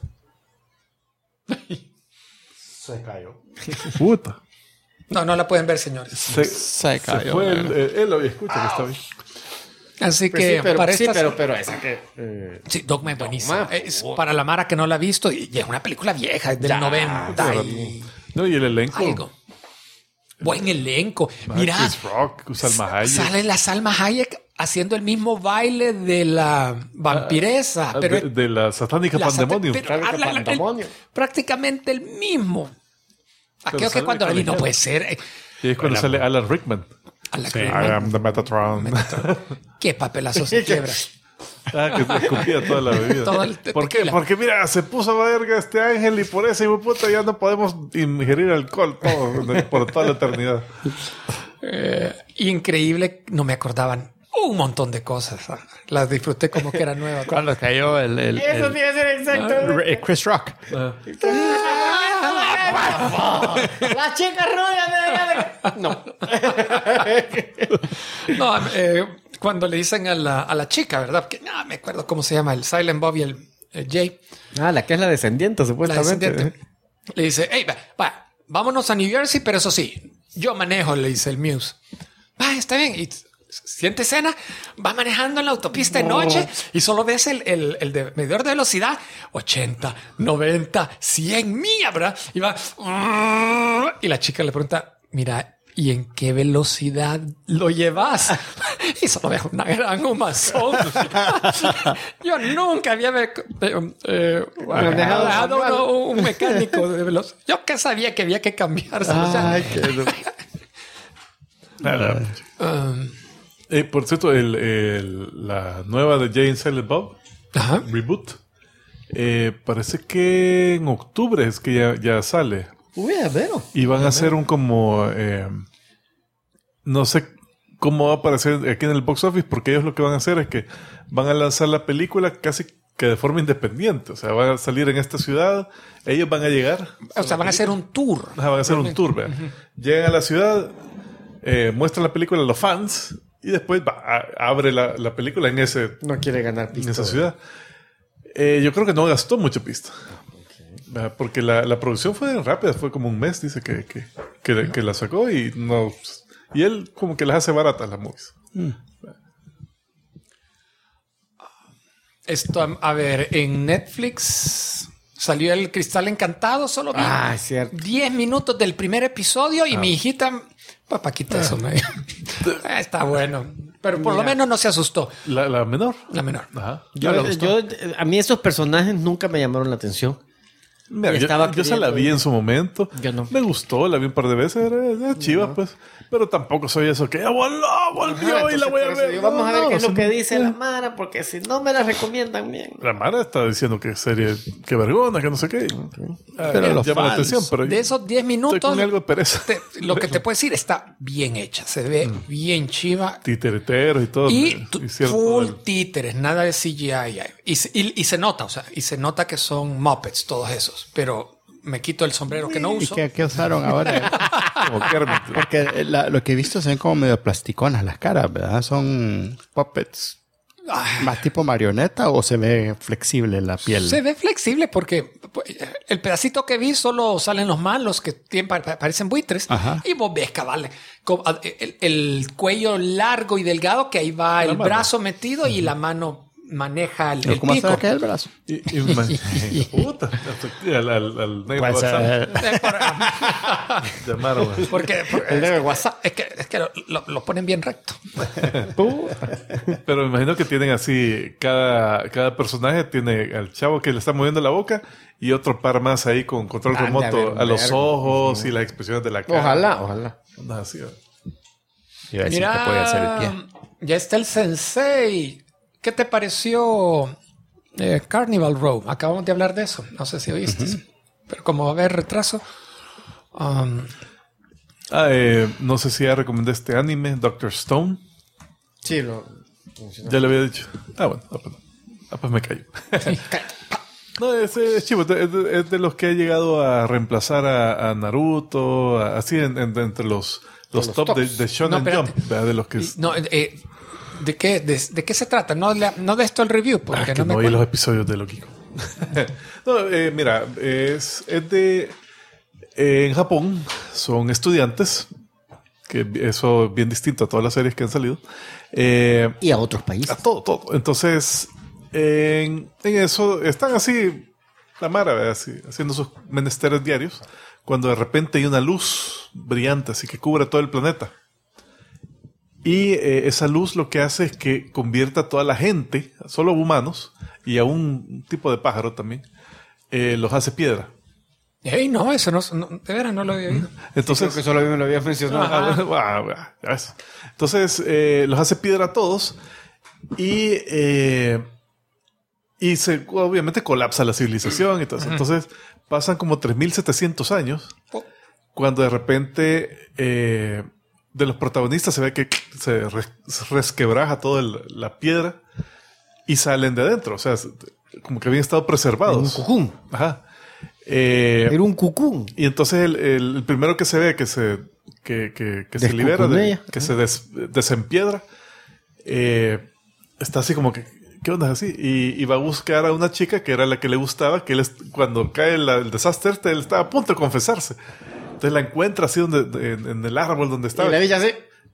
se cayó. Puta. No la pueden ver, señores. Se cayó. fue él lo escucha que está bien. Así Pues que sí, pero, para sí, estas... pero esa que... Sí, Dogma es buenísima. Dogma, Es para la Mara que no la ha visto y es una película vieja, es del Ya, 90 y No, y el elenco. algo. Buen elenco. Mira, Chris Rock, Salma Hayek. sale la Salma Hayek haciendo el mismo baile de la vampiresa, pero de la satánica la Pandemonium. pero Satánica Pandemonium. prácticamente el mismo. Pero Aquello que sale cuando la vi no colegial. puede ser. Y es cuando sale Alan Rickman. A la Sí. que- I am the Metatron. Qué papelazo se quiebra. Que escupía toda la bebida. Todo el ¿Por qué? tequila. Porque mira, se puso verga este ángel y por eso, hijo de puta, ya no podemos ingerir alcohol por toda la eternidad. Increíble, no me acordaban un montón de cosas. Las disfruté como que era nueva. Cuando cayó Eso tiene que ser exacto. Chris Rock. La chica rubia de... No. No, cuando le dicen a la chica, ¿verdad? Que no me acuerdo cómo se llama, el Silent Bob y el Jay, La que es la descendiente, la supuestamente. descendiente. Le dice, hey, vámonos a New Jersey, pero eso sí, yo manejo, le dice el Muse. Está bien. Y siente escena, va manejando en la autopista de noche y solo ves el medidor de velocidad 80, 90, 100 milla, ¿verdad? Y va y la chica le pregunta, mira, ¿y en qué velocidad lo llevas? Y solo veo una gran humazón. Yo nunca había manejado un mecánico de velocidad. Yo que sabía que había que cambiarse. O sea, Por cierto, la nueva de Jay and Silent Bob, ajá. Reboot, parece que en octubre es que ya sale. Uy, a ver. Y van a hacer un como... no sé cómo va a aparecer aquí en el box office, porque ellos lo que van a hacer es que van a lanzar la película casi que de forma independiente. O sea, van a salir en esta ciudad, ellos van a llegar. O sea, van a hacer un tour. Van a hacer un tour, ¿vea? Llegan a la ciudad, muestran la película a los fans y después abre la película en No quiere ganar en pista. esa ciudad. Yo creo que no gastó mucha pista. Porque la producción fue rápida, fue como un mes, dice que la sacó y no... Y él como que las hace baratas las movies. Esto, a ver, en Netflix salió El Cristal Encantado, solo vi Es cierto. 10 minutos del primer episodio y mi hijita, papá, quita eso, me dijo. Está bueno, pero por lo menos no se asustó. La menor. La menor. Ajá. A mí esos personajes nunca me llamaron la atención. Mira, Y estaba yo se la vi en su momento. Yo no. Me gustó, la vi un par de veces. Era chiva, pues. Pero tampoco soy eso que volvió y la voy a ver. Vamos a ver qué es lo son- que dice la Mara, porque si no me la recomiendan bien. La Mara está diciendo que serie, que vergona, que no sé qué. Pero los llama la fans atención, pero De esos 10 estoy minutos, con algo de pereza. lo que te puedo decir está bien hecha, se ve bien chiva. Titereteros y todo. Y Hicieron full todo el- títeres, nada de CGI. Y se nota, o sea, y se nota que son Muppets todos esos, pero me quito el sombrero que no ¿Y uso. qué usaron ahora? como Kermit. Porque lo que he visto se ven como medio plasticonas las caras, ¿verdad? Son puppets. ¿Más tipo marioneta o se ve flexible la piel? Se ve flexible porque el pedacito que vi solo salen los malos que parecen buitres. Ajá. Y vos ves cabal el cuello largo y delgado que ahí va el mano. brazo metido y la mano maneja el ¿Cómo se pico. ve que es el brazo? Puta. Al negro Pues, WhatsApp llamaron. Porque El de WhatsApp. es que lo ponen bien recto. Pero me imagino que tienen así, cada personaje tiene al chavo que le está moviendo la boca y otro par más ahí con control Han de remoto haber un a los vergo. ojos y las expresiones de la cara. Ojalá. No, así, ¿no? Iba a decir que puede hacer el pie. Ya está el Sensei. ¿Qué te pareció Carnival Row? Acabamos de hablar de eso. No sé si oíste. Pero como va a haber retraso. No sé si ya recomendé este anime, Doctor Stone. Sí, lo funcionar. Ya le había dicho. Bueno. Pues me callo. No, es chivo. Es de los que ha llegado a reemplazar a Naruto, así entre los top de Shonen No, Jump, ¿verdad? De los que... No, ¿de qué se trata? No de esto el review, porque que no me no oí acuerdo. los episodios de Lokiko. No, mira, es de... en Japón son estudiantes, que eso es bien distinto a todas las series que han salido. Y a otros países. A todo. Entonces, en eso están así, la mara, ¿verdad? Así, haciendo sus menesteres diarios, cuando de repente hay una luz brillante, así que cubre todo el planeta. Y esa luz lo que hace es que convierta a toda la gente, solo humanos, y a un tipo de pájaro también, los hace piedra. Ey, no, eso no, de veras no lo había oído. Entonces, Creo que solo a mí me lo había mencionado. bueno, ya ves. Entonces, los hace piedra a todos y obviamente colapsa la civilización y todo eso. Entonces, pasan como 3.700 años cuando de repente de los protagonistas se ve que se resquebraja toda la piedra y salen de adentro. O sea, como que habían estado preservados. Un cucún. Ajá. Era un cucún. Y entonces el primero que se ve que se libera, que se desempiedra, está así como que, ¿qué onda es así? Y va a buscar a una chica que era la que le gustaba, que cuando cae el desastre, él estaba a punto de confesarse. Entonces la encuentra así en el árbol donde estaba. Y la villa así.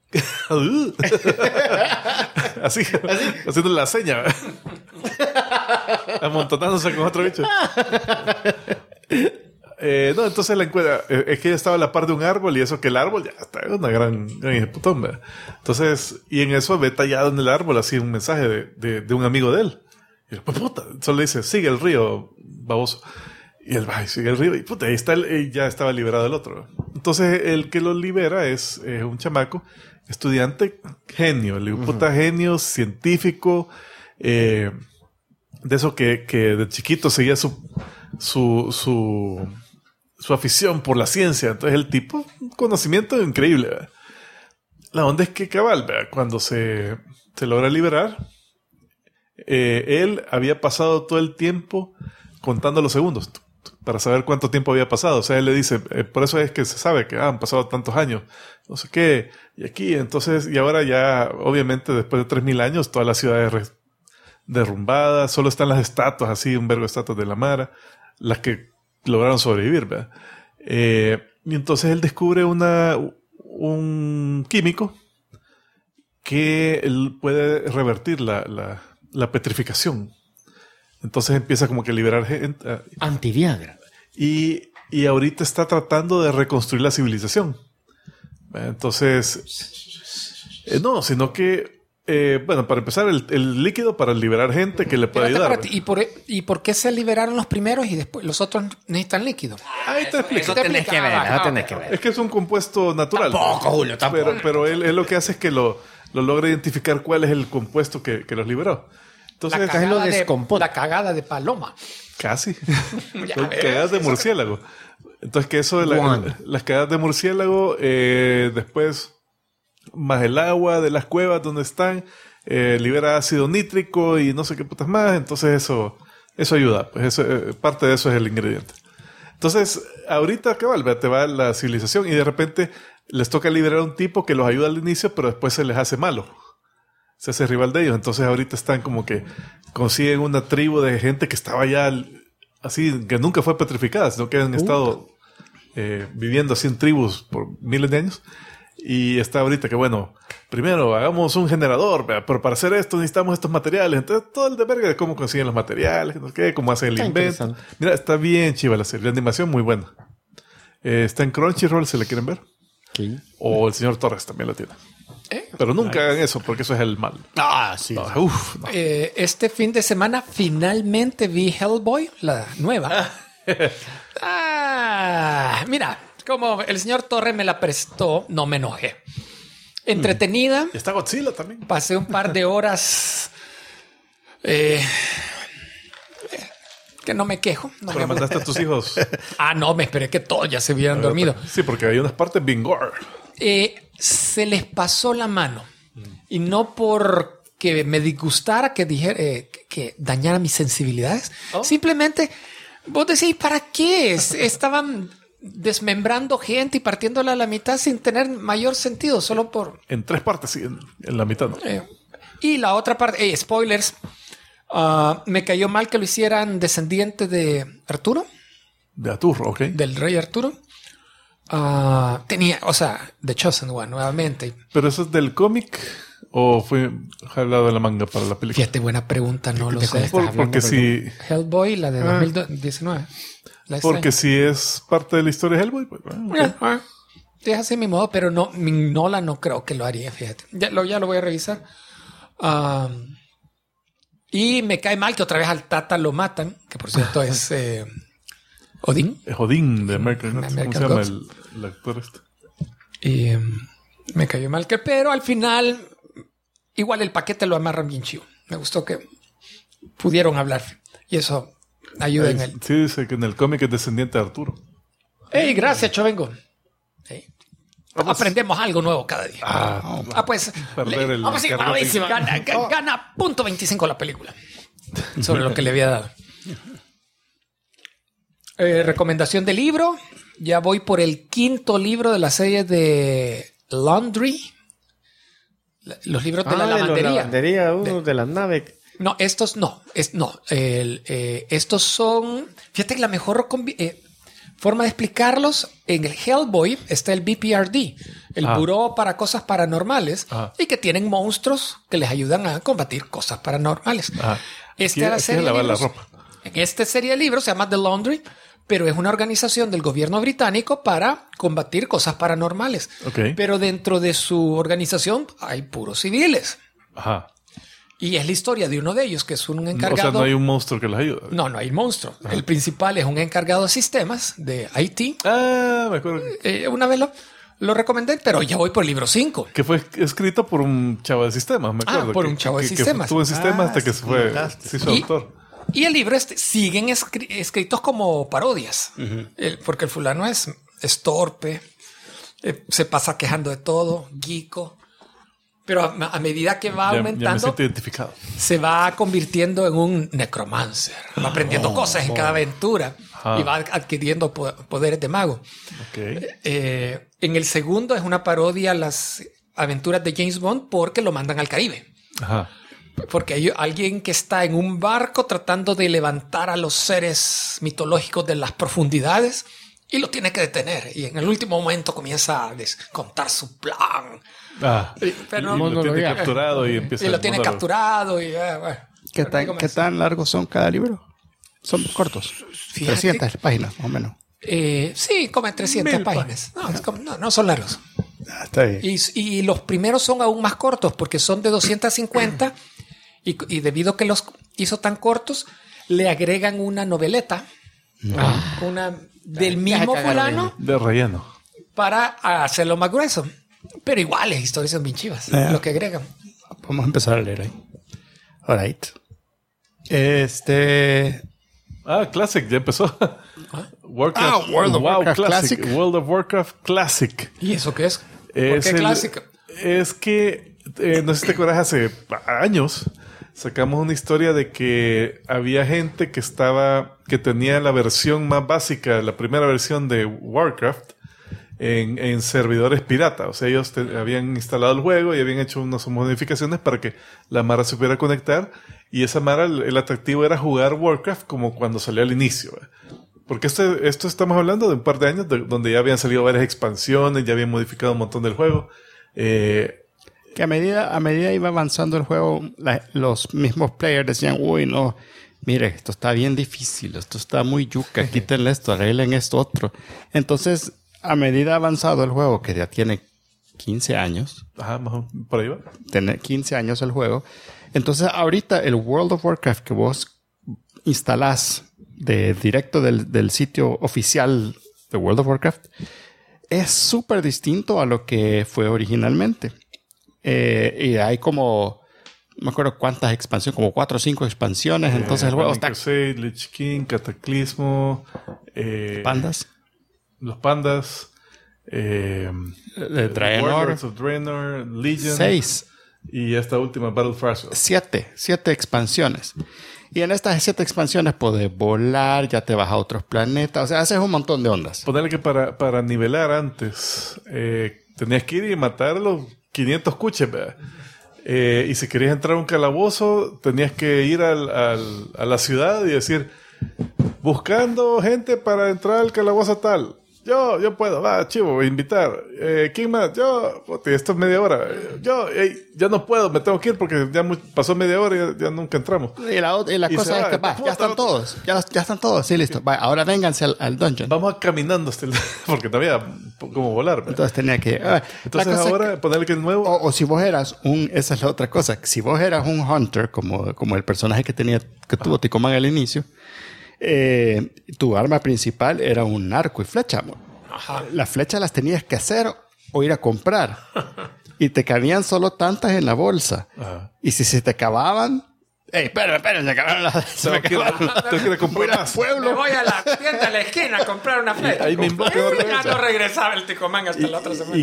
así, haciendo la seña. Amontonándose con otro bicho. No, entonces la encuentra. Es que ella estaba a la par de un árbol y eso que el árbol ya está una gran ejecutón, ¿verdad? Entonces, y en eso ve tallado en el árbol así un mensaje de un amigo de él. Y él, pues puta, solo le dice, sigue el río, baboso. Y él va y sigue el río y puta, ahí está y ya estaba liberado el otro. Entonces, el que lo libera es un chamaco, estudiante genio, el puta genio, científico, de eso que de chiquito seguía su afición por la ciencia. Entonces el tipo, un conocimiento increíble, ¿verdad? La onda es que cabal, ¿verdad? Cuando se logra liberar, él había pasado todo el tiempo contando los segundos para saber cuánto tiempo había pasado. O sea, él le dice, por eso es que se sabe que han pasado tantos años, no sé qué, y aquí, entonces, y ahora ya, obviamente, después de 3.000 años, toda la ciudad es derrumbada, solo están las estatuas, así, un vergo de estatuas de la Mara, las que lograron sobrevivir, ¿verdad? Y entonces él descubre un químico que él puede revertir la petrificación. Entonces empieza como que a liberar gente. Antiviagra. Y ahorita está tratando de reconstruir la civilización. Entonces, no, sino que bueno, para empezar, el líquido para liberar gente que le puede ayudar. ¿Y por qué se liberaron los primeros y después los otros necesitan líquido? Ahí te explico. Eso tenés que ver, eso tenés que ver. Es que es un compuesto natural. Tampoco, Julio, tampoco. Pero él lo que hace es que lo logra identificar cuál es el compuesto que los liberó. Entonces, La cagada de paloma. Casi. Son cagadas de murciélago. Entonces, que eso de las cagadas de murciélago, después, más el agua de las cuevas donde están, libera ácido nítrico y no sé qué putas más. Entonces, eso ayuda. Pues parte de eso es el ingrediente. Entonces, ahorita, cabal, te va la civilización y de repente les toca liberar a un tipo que los ayuda al inicio, pero después se les hace malo. Se hace rival de ellos. Entonces ahorita están como que consiguen una tribu de gente que estaba ya así, que nunca fue petrificada, sino que han estado viviendo así en tribus por miles de años. Y está ahorita que, bueno, primero hagamos un generador, pero para hacer esto necesitamos estos materiales. Entonces todo el de verga de cómo consiguen los materiales, no sé qué, cómo hacen el invento. Mira, está bien chiva la serie, la animación muy buena. Está en Crunchyroll, si la quieren ver. Sí. O el señor Torres también lo tiene. Pero nunca hagan eso, porque eso es el mal. Sí. No, no. Este fin de semana finalmente vi Hellboy, la nueva. Mira, como el señor Torre me la prestó, no me enojé. Entretenida. Y está Godzilla también. Pasé un par de horas que no me quejo. No Pero mandaste a tus hijos. No, me esperé que todos ya se hubieran dormido. Sí, porque hay unas partes bien gore. Se les pasó la mano. Y no por que me disgustara, que dijera, que dañara mis sensibilidades. Simplemente, vos decís, ¿para qué? Estaban desmembrando gente y partiéndola a la mitad sin tener mayor sentido, solo por... En 3 partes, sí, en la mitad, ¿no? Y la otra parte, spoilers, me cayó mal que lo hicieran descendiente de Arturo. De Arturo, ok. Del rey Arturo. The Chosen One, nuevamente. ¿Pero eso es del cómic o fue jalado de la manga para la película? Fíjate, buena pregunta, no lo sé. Porque si... Hellboy, la de 2019. Porque si es parte de la historia de Hellboy, pues bueno. Okay. Es así mi modo, pero no, Nolan no creo que lo haría, fíjate. Ya lo voy a revisar. Y me cae mal que otra vez al Tata lo matan, que por cierto es Odín. Es Odín de American Gods. ¿Cómo se llama el actor este? Y me cayó mal pero al final igual el paquete lo amarran bien chivo. Me gustó que pudieron hablar y eso ayuda en él. Sí, dice que en el cómic es descendiente de Arturo. ¡Ey, gracias, Chovengo! Hey. Aprendemos algo nuevo cada día. Pues vamos a gana .25 la película sobre lo que le había dado. Recomendación de libro. Ya voy por el 5º libro de la serie de Laundry. Los libros de la lavandería. De las naves. No, estos no. Estos son... Fíjate que la mejor forma de explicarlos, en el Hellboy está el BPRD, el Buró para Cosas Paranormales, y que tienen monstruos que les ayudan a combatir cosas paranormales. Esta serie de libros, en esta serie de libros se llama The Laundry, pero es una organización del gobierno británico para combatir cosas paranormales. Okay. Pero dentro de su organización hay puros civiles. Ajá. Y es la historia de uno de ellos, que es un encargado... O sea, no hay un monstruo que les ayude. No hay monstruo. Ajá. El principal es un encargado de sistemas de IT. Me acuerdo. Una vez lo recomendé, pero ya voy por el libro 5. Que fue escrito por un chavo de sistemas, me acuerdo. Por un chavo de sistemas. Que estuvo en sistemas hasta que se hizo autor. Y el libro siguen escritos como parodias. Porque el fulano es torpe, se pasa quejando de todo, geeko. Pero a medida que va aumentando, ya me siento identificado. Se va convirtiendo en un necromancer. Va aprendiendo cosas en cada aventura y va adquiriendo poderes de mago. Okay. En el segundo es una parodia a las aventuras de James Bond porque lo mandan al Caribe. Ajá. Porque hay alguien que está en un barco tratando de levantar a los seres mitológicos de las profundidades y lo tiene que detener. Y en el último momento comienza a contar su plan. Pero lo tiene capturado y empieza y lo tiene capturado. Y, bueno, ¿Qué tan largos son cada libro? Son cortos. Fíjate, 300 páginas, más o menos. Sí, como 300 páginas. No son largos. Está bien. Y los primeros son aún más cortos porque son de 250 y debido a que los hizo tan cortos, le agregan una noveleta, una del mismo fulano. De relleno. Para hacerlo más grueso. Pero igual, las historias son bien chivas. Lo que agregan. Vamos a empezar a leer ahí. All right. Classic, ya empezó. Warcraft. World of Warcraft Classic. World of Warcraft Classic. ¿Y eso qué es? ¿Por qué Classic? Es que, no sé si te acuerdas, hace años sacamos una historia de que había gente que tenía la versión más básica, la primera versión de Warcraft, en servidores pirata. O sea, ellos habían instalado el juego y habían hecho unas modificaciones para que la Mara se pudiera conectar. Y esa Mara, el atractivo era jugar Warcraft como cuando salió al inicio. Porque esto estamos hablando de un par de años donde ya habían salido varias expansiones, ya habían modificado un montón del juego. Que a medida iba avanzando el juego, los mismos players decían, uy, no, mire, esto está bien difícil, esto está muy yuca, quítenle esto, arreglen esto otro. Entonces, a medida avanzado el juego, que ya tiene 15 años. Ajá, por ahí va. Tiene 15 años el juego. Entonces, ahorita el World of Warcraft que vos instalás directo del sitio oficial de World of Warcraft es súper distinto a lo que fue originalmente. Y hay como, no me acuerdo cuántas expansiones, como 4 o 5 expansiones. Entonces el juego está... Crusade, Lich King, Cataclismo, Pandas. Los Pandas, Draenor. Warlords of Draenor, Legion. 6. y esta última, Battle Fracture. 7 expansiones. Y en estas 7 expansiones puedes volar, ya te vas a otros planetas. O sea, haces un montón de ondas. Ponerle que para nivelar antes, tenías que ir y matar los 500 cuches, ¿verdad? Y si querías entrar a un calabozo, tenías que ir a la ciudad y decir, buscando gente para entrar al calabozo tal. Yo puedo, va, chivo, invitar. ¿Quién más? Yo, esto es media hora. Ya no puedo, me tengo que ir porque ya pasó media hora y ya nunca entramos. Y la cosa es que ya están todos. Ya están todos, sí, listo. Va, ahora vénganse al dungeon. Vamos caminando hasta porque no había como volar. ¿Verdad? Entonces tenía que... Entonces ahora ponerle que el nuevo... O si vos eras esa es la otra cosa. Si vos eras un hunter, como el personaje que tuvo Ticoman al inicio, tu arma principal era un arco y flecha, amor. Ajá. Las flechas las tenías que hacer o ir a comprar. Y te cabían solo tantas en la bolsa. Ajá. Y si se te acababan... espera, se acabaron las... Tengo que ir a comprar más. Me voy a la tienda de la esquina a comprar una flecha. Ahí me invoca otra vez. Ya no regresaba el Ticomán hasta la otra semana. Y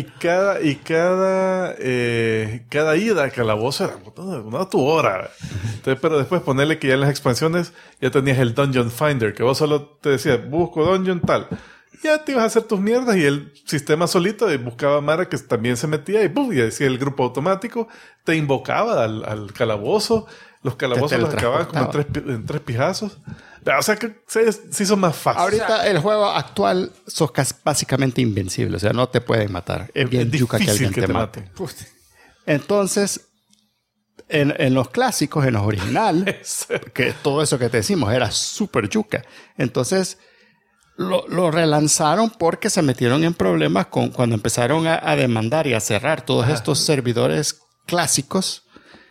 cada ida al calabozo era una tu hora. Entonces, pero después ponerle que ya en las expansiones ya tenías el Dungeon Finder, que vos solo te decías, busco dungeon tal. Ya te ibas a hacer tus mierdas y el sistema solito buscaba Mara que también se metía y ¡pum! Y decía el grupo automático, te invocaba al calabozo. Los calabozos los acababan como en 3 pijazos. O sea que sí son más fáciles. Ahorita el juego actual sos básicamente invencible. O sea, no te pueden matar. Es bien yuca que alguien te mate. Entonces, en los clásicos, en los originales, que todo eso que te decimos era súper yuca. Entonces, lo relanzaron porque se metieron en problemas cuando empezaron a demandar y a cerrar todos estos servidores clásicos.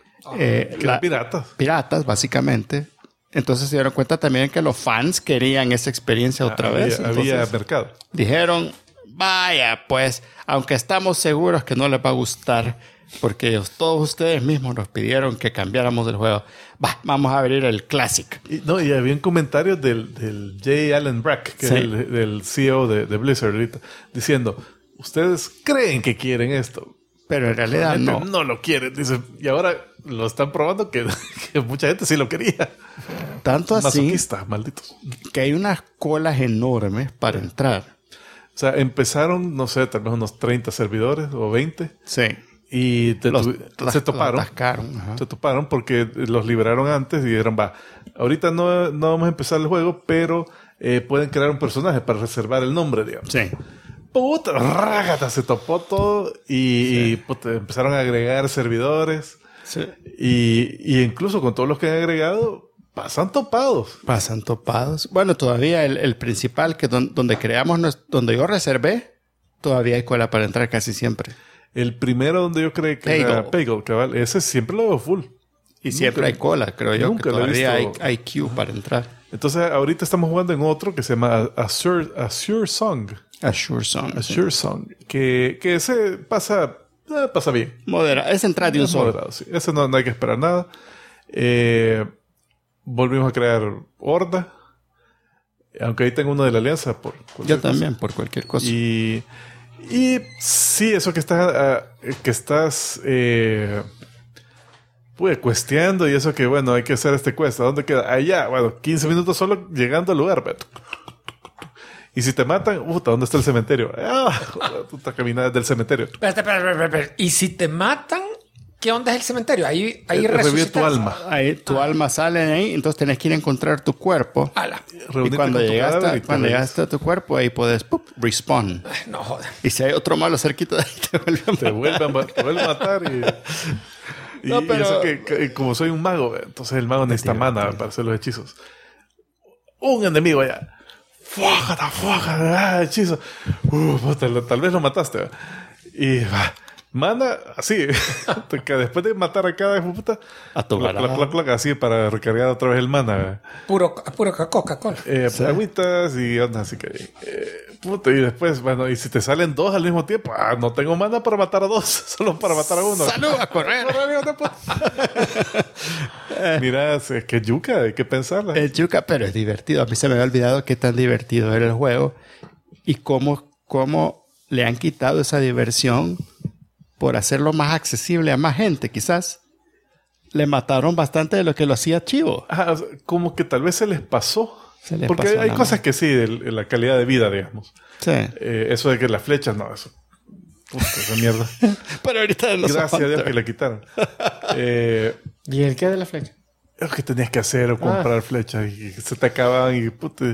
Piratas, básicamente. Entonces se dieron cuenta también que los fans querían esa experiencia otra vez. Había mercado. Dijeron, vaya, pues, aunque estamos seguros que no les va a gustar, porque todos ustedes mismos nos pidieron que cambiáramos del juego, vamos a abrir el Classic. Y había comentarios del J. Allen Brack, que es el CEO de Blizzard ahorita, diciendo, ustedes creen que quieren esto, pero en realidad no lo quieren. Dice, y ahora lo están probando que mucha gente sí lo quería. Tanto así masoquistas, malditos. Que hay unas colas enormes para entrar. O sea, empezaron, no sé, tal vez unos 30 servidores o 20. Sí. Y se toparon. Se toparon porque los liberaron antes y dijeron, ahorita no vamos a empezar el juego, pero pueden crear un personaje para reservar el nombre, digamos. Sí. Puta, rágata, se topó todo y puta, empezaron a agregar servidores. Sí. Y incluso con todos los que han agregado, pasan topados. Bueno, todavía el principal, que donde yo reservé, todavía hay cola para entrar casi siempre. El primero donde yo creí que era Paygo, cabal, ese siempre lo veo full. Y siempre hay cola, creo yo, que todavía hay queue para entrar. Entonces, ahorita estamos jugando en otro que se llama Azure Song. Azure Song. Que ese pasa bien. Es entrar de un solo. Moderado, sí. Ese no hay que esperar nada. Volvimos a crear Horda. Aunque ahí tengo uno de la Alianza. Yo también, por cualquier cosa. Y sí, eso que estás cuesteando y eso que, bueno, hay que hacer este quest. ¿A dónde queda? Allá, bueno, 15 minutos solo llegando al lugar. Y si te matan, ¿dónde está el cementerio? Puta caminada del cementerio. Espera. Y si te matan, ¿qué onda es el cementerio? Ahí revive tu alma. Ahí tu alma sale de ahí, entonces tenés que ir a encontrar tu cuerpo. Y cuando llegaste a tu cuerpo, ahí puedes respawn. No jodas. Y si hay otro malo cerquita de ahí, te vuelven a matar y eso que como soy un mago, entonces el mago necesita mana para hacer los hechizos. Un enemigo allá. ¡Fuágata! ¡Hechizo! Tal vez lo mataste. Y mana, así. Que después de matar a cada puta, a tu así para recargar otra vez el mana. Puro Coca-Cola. Agüitas y ondas así que... y después, bueno, y si te salen 2 al mismo tiempo, no tengo mana para matar a 2, solo para matar a 1. ¡Salud! ¡A correr! Mira, es que yuca, hay que pensarla. Es yuca, pero es divertido. A mí se me había olvidado qué tan divertido era el juego y cómo le han quitado esa diversión por hacerlo más accesible a más gente, quizás, le mataron bastante de lo que lo hacía chivo. Ajá, o sea, como que tal vez se les pasó. Se les Porque pasó hay nada cosas más. que sí, la calidad de vida, digamos. Sí. Eso de que las flechas, no, eso. Puta, esa mierda. Pero ahorita no Gracias a Dios soporto. que le quitaron. ¿Y el qué de la flecha? Es que tenías que hacer o comprar flechas y se te acababan y puta.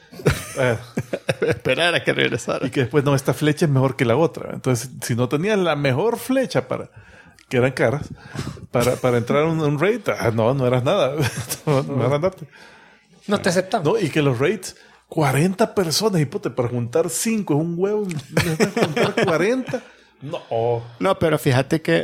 Esperar a que regresara. Y que después, no, esta flecha es mejor que la otra. Entonces, si no tenías la mejor flecha que eran caras, para entrar a un raid, no eras nada. no eras nada. No te aceptan. No, y que los raids, 40 personas, y puta, para juntar 5 es un huevo. Juntar 40. No. No, pero fíjate que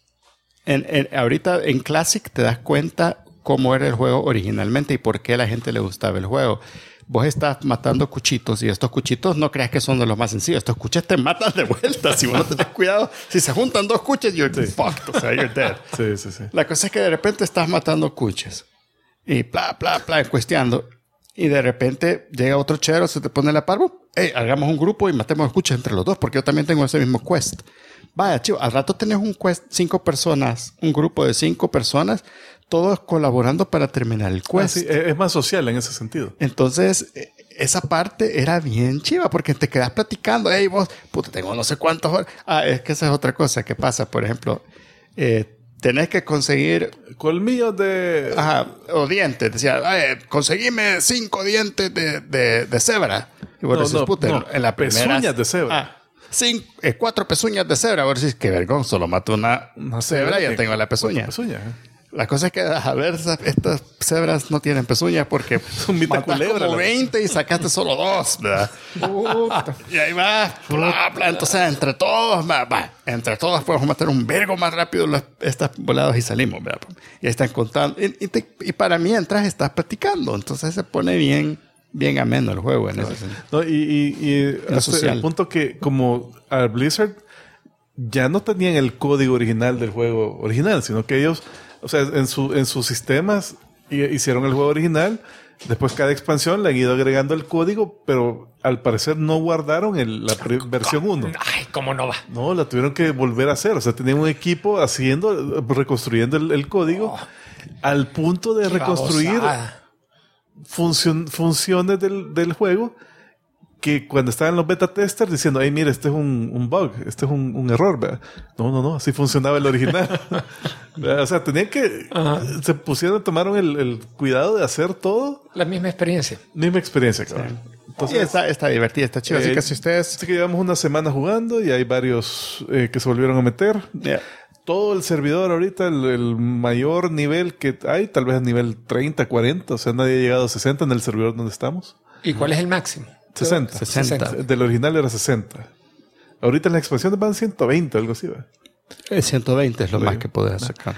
ahorita en Classic te das cuenta cómo era el juego originalmente y por qué a la gente le gustaba el juego. Vos estás matando cuchitos y estos cuchitos no creas que son de los más sencillos. Estos cuches te matan de vuelta. Si vos no tenés cuidado, si se juntan 2 cuches, you're fucked. O sea, you're dead. Sí. La cosa es que de repente estás matando cuches y bla, cuesteando. Y de repente llega otro chero, se te pone la parvo. Hey, hagamos un grupo y matemos cuches entre los dos porque yo también tengo ese mismo quest. Vaya, chivo, al rato tenés un quest, 5 personas, un grupo de 5 personas, todos colaborando para terminar el quest. Sí, es más social en ese sentido. Entonces, esa parte era bien chiva porque te quedas platicando. Hey, vos, puta, tengo no sé cuántas horas. Es que esa es otra cosa que pasa. Por ejemplo, tenés que conseguir Colmillos de... Ajá, o dientes. Decía, conseguime 5 dientes de cebra. Y vos decís, puta, en la primera... Pezuñas de cebra. 4 pezuñas de cebra. Vos decís, qué vergüenza, solo mato una cebra y ya tengo la pezuña. La cosa es que, a ver, estas cebras no tienen pezuñas porque son mitad culebra. Como 20 y sacaste solo 2, ¿verdad? Y ahí va, bla, bla. Entonces, entre todos podemos matar un vergo más rápido estas voladas y salimos, ¿verdad? Y ahí están contando. Y para mí, entras, estás platicando. Entonces, se pone bien ameno el juego en ese sentido. No, y hasta el punto que, como a Blizzard, ya no tenían el código original del juego original, sino que ellos... O sea, en sus sistemas hicieron el juego original. Después cada expansión le han ido agregando el código, pero al parecer no guardaron la versión 1. Ay, ¿cómo no va? No, la tuvieron que volver a hacer. O sea, tenían un equipo reconstruyendo el código al punto de reconstruir funciones del juego que cuando estaban los beta testers diciendo, hey, mire, este es un bug, este es un error, ¿verdad? No, así funcionaba el original. O sea, tenían que... tomaron el cuidado de hacer todo. La misma experiencia. Misma experiencia, cabrón. Sí. Entonces, está divertida, está chido. Así que si ustedes... Así que llevamos una semana jugando y hay varios que se volvieron a meter. Yeah. Todo el servidor ahorita, el mayor nivel que hay, tal vez a nivel 30, 40. O sea, nadie ha llegado a 60 en el servidor donde estamos. ¿Y cuál es el máximo? 60. Del original era 60. Ahorita en la expansión van 120, algo así, ¿verdad? 120 es lo más que podés sacar.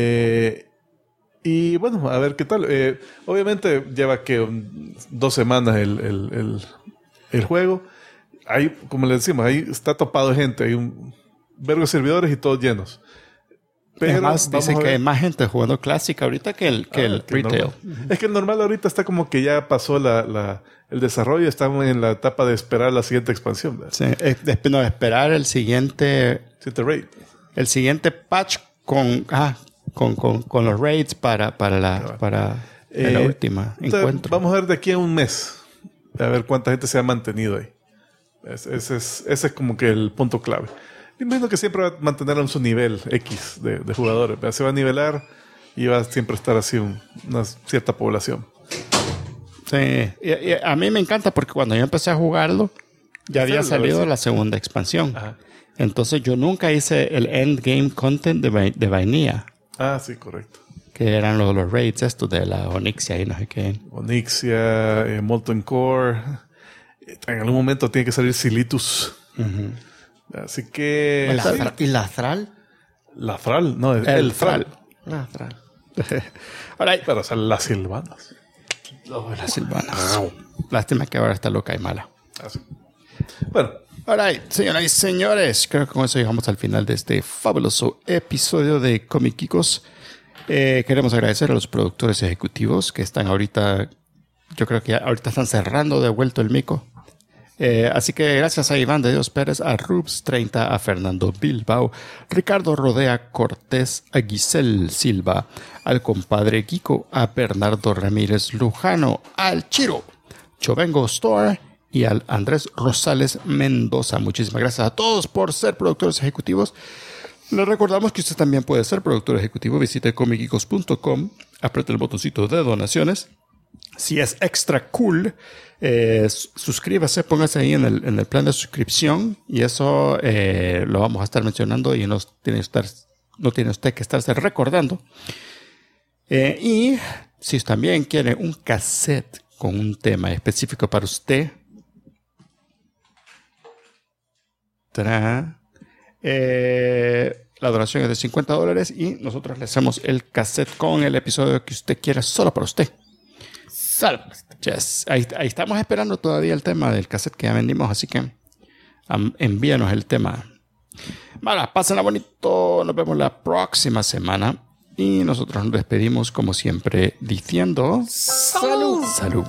Y bueno, a ver qué tal. Obviamente lleva que 2 semanas el juego. Hay, como le decimos, ahí está topado de gente. Hay un vergo de servidores y todos llenos. Pero además, dice que hay más gente jugando Classic ahorita que el retail. Es que el normal ahorita está como que ya pasó el desarrollo. Estamos en la etapa de esperar la siguiente expansión, ¿verdad? Sí, esperar el siguiente raid. El siguiente patch con los raids para la última encuentro. Vamos a ver de aquí a un mes a ver cuánta gente se ha mantenido ahí. Ese es como que el punto clave. Me imagino que siempre va a mantener en su nivel X de jugadores, ¿verdad? Se va a nivelar y va a siempre estar así una cierta población. Sí, y a mí me encanta porque cuando yo empecé a jugarlo ya había salido la segunda expansión. Ajá. Entonces yo nunca hice el endgame content de vainilla. Ah, sí, correcto. Que eran los raids estos de la Onyxia y no sé qué. Onyxia, Molten Core. En algún momento tiene que salir Silitus. Uh-huh. Así que... ¿Y la Thrall? La Thrall, no, el Thrall. La Thrall. Right. Pero son las silvanas. Las silvanas. Lástima que ahora está loca y mala. Así. Bueno. Alright, señoras y señores, creo que con eso llegamos al final de este fabuloso episodio de Comic Geekos. Queremos agradecer a los productores ejecutivos que están ahorita, yo creo que ahorita están cerrando de vuelta el mico. Así que gracias a Iván de Dios Pérez, a Rubs 30, a Fernando Bilbao, Ricardo Rodea Cortés, a Giselle Silva, al compadre Kiko, a Bernardo Ramírez Lujano, al Chiro, Chovengo Store y al Andrés Rosales Mendoza. Muchísimas gracias a todos por ser productores ejecutivos. Les recordamos que usted también puede ser productor ejecutivo. Visite comicicos.com, apriete el botoncito de donaciones. Si es extra cool, suscríbase, póngase ahí en el plan de suscripción y eso lo vamos a estar mencionando y no tiene usted que estarse recordando. Y si también quiere un cassette con un tema específico para usted, la donación es de $50 y nosotros le hacemos el cassette con el episodio que usted quiera solo para usted. Yes. Ahí estamos esperando todavía el tema del cassette que ya vendimos, así que envíanos el tema. Vale, pásenla bonito. Nos vemos la próxima semana y nosotros nos despedimos como siempre diciendo ¡Salud! ¡Salud!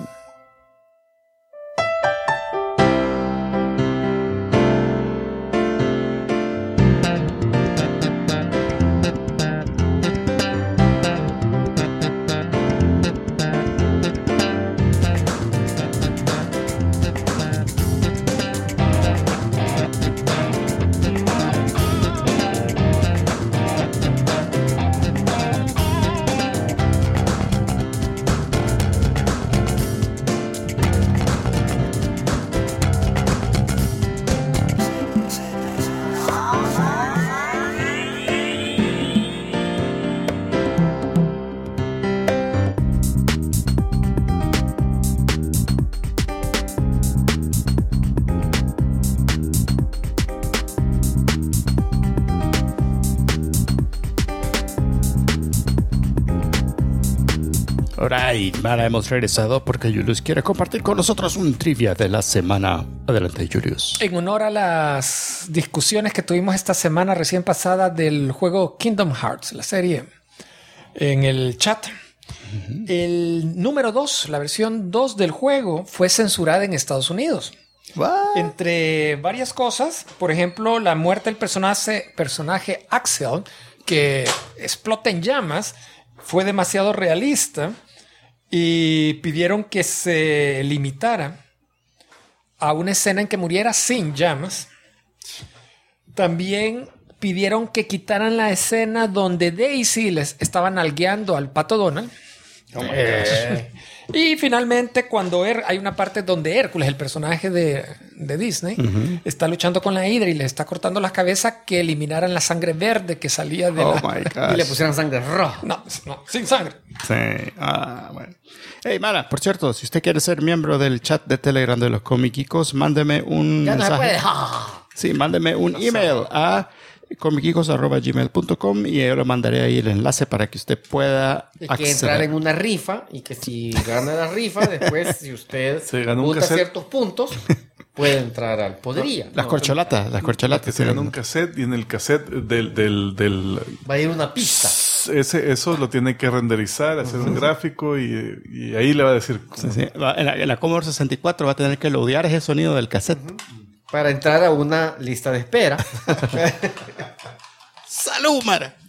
Alright, Mara, hemos regresado porque Julius quiere compartir con nosotros un trivia de la semana. Adelante, Julius. En honor a las discusiones que tuvimos esta semana recién pasada del juego Kingdom Hearts, la serie, en el chat, el número 2, la versión 2 del juego, fue censurada en Estados Unidos. What? Entre varias cosas, por ejemplo, la muerte del personaje Axel, que explota en llamas, fue demasiado realista y pidieron que se limitara a una escena en que muriera sin llamas. También pidieron que quitaran la escena donde Daisy les estaba nalgueando al Pato Donald. Y finalmente, cuando hay una parte donde Hércules, el personaje de Disney, está luchando con la hidra y le está cortando la cabeza, que eliminaran la sangre verde que salía de y le pusieran sangre roja. No, sin sangre. Sí. Bueno. Hey, Mara, por cierto, si usted quiere ser miembro del chat de Telegram de los Comicicos, mándeme un Ya no se mensaje. puede. Sí, mándeme un email a comicicos@gmail.com y yo le mandaré ahí el enlace para que usted pueda Hay que entrar en una rifa y que si gana la rifa, después, si usted Se ganó un vota cassette. ciertos puntos, puede entrar al... Podría. Las corcholatas. Que se gana un cassette y en el cassette del Va a ir una pista. eso lo tiene que renderizar, hacer un gráfico y ahí le va a decir. Sí. En la Commodore 64 va a tener que loadear ese sonido del cassette. Para entrar a una lista de espera. ¡Salud, Mara!